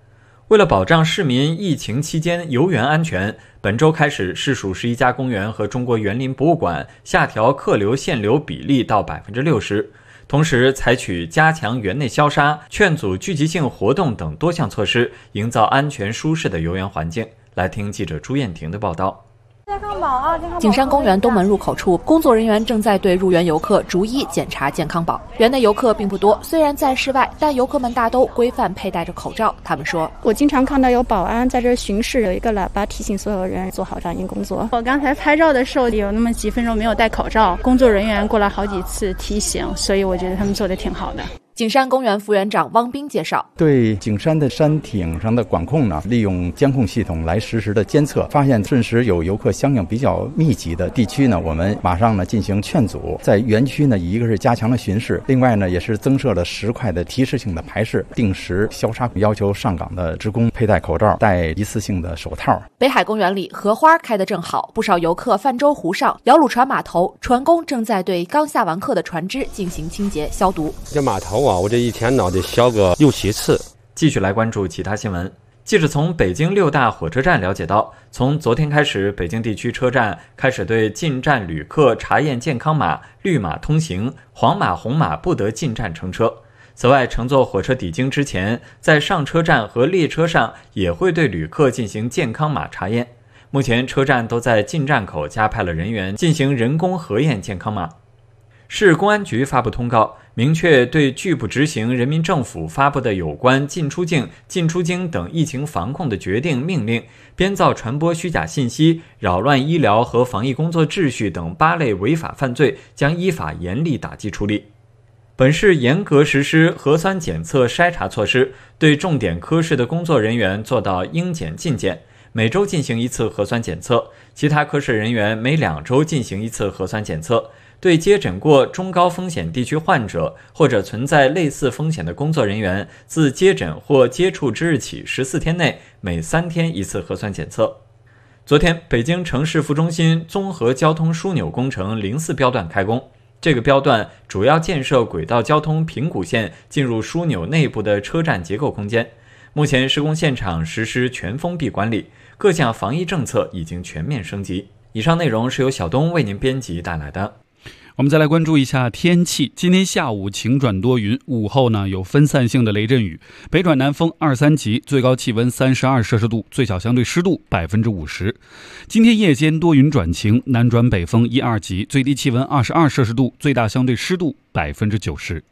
为了保障市民疫情期间游园安全，本周开始，市属11家公园和中国园林博物馆下调客流限流比例到 60%， 同时采取加强园内消杀、劝阻聚集性活动等多项措施，营造安全舒适的游园环境。来听记者朱艳婷的报道。 景山公园东门入口处，工作人员正在对入园游客逐一检查健康宝。园内游客并不多，虽然在室外，但游客们大都规范佩戴着口罩。他们说：“ 我经常看到有保安在这巡视，有一个喇叭提醒所有人做好防疫工作。我刚才拍照的时候有那么几分钟没有戴口罩，工作人员过来好几次提醒，所以我觉得他们做得挺好的。” 景山公园副园长汪斌介绍， 对景山的山顶上的管控呢，利用监控系统来实时的监测，发现瞬时有游客相应比较密集的地区呢，我们马上呢进行劝阻。在园区呢，一个是加强了巡视，另外呢也是增设了10块的提示性的牌示，定时消杀，要求上岗的职工佩戴口罩、戴一次性的手套。 北海公园里荷花开得正好，不少游客泛舟湖上，摇橹船码头船工正在对刚下完客的船只进行清洁消毒。 这码头啊，我这一天得消个6-7次。 继续来关注其他新闻。记者从北京6大火车站了解到，从昨天开始，北京地区车站开始对进站旅客查验健康码，绿码通行，黄码红码不得进站乘车。此外，乘坐火车抵京之前，在上车站和列车上也会对旅客进行健康码查验。目前车站都在进站口加派了人员进行人工核验健康码。市公安局发布通告，明确对拒不执行人民政府发布的有关进出境、进出京等疫情防控的决定、命令，编造传播虚假信息、扰乱医疗和防疫工作秩序等8类违法犯罪，将依法严厉打击处理。本市严格实施核酸检测筛查措施，对重点科室的工作人员做到应检尽检，每周进行1次核酸检测，其他科室人员每2周进行1次核酸检测。对接诊过中高风险地区患者或者存在类似风险的工作人员，自接诊或接触之日起14天内，每3天1次核酸检测。昨天，北京城市副中心综合交通枢纽工程04标段开工。这个标段主要建设轨道交通平谷线进入枢纽内部的车站结构空间。目前施工现场实施全封闭管理，各项防疫政策已经全面升级。以上内容是由小东为您编辑带来的。 我们再来关注一下天气。今天下午晴转多云，午后呢有分散性的雷阵雨，北转南风2-3级，最高气温32摄氏度，最小相对湿度50%。今天夜间多云转晴，南转北风1-2级，最低气温22摄氏度，最大相对湿度90%。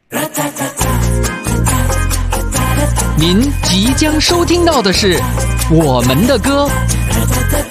您即将收听到的是我们的歌。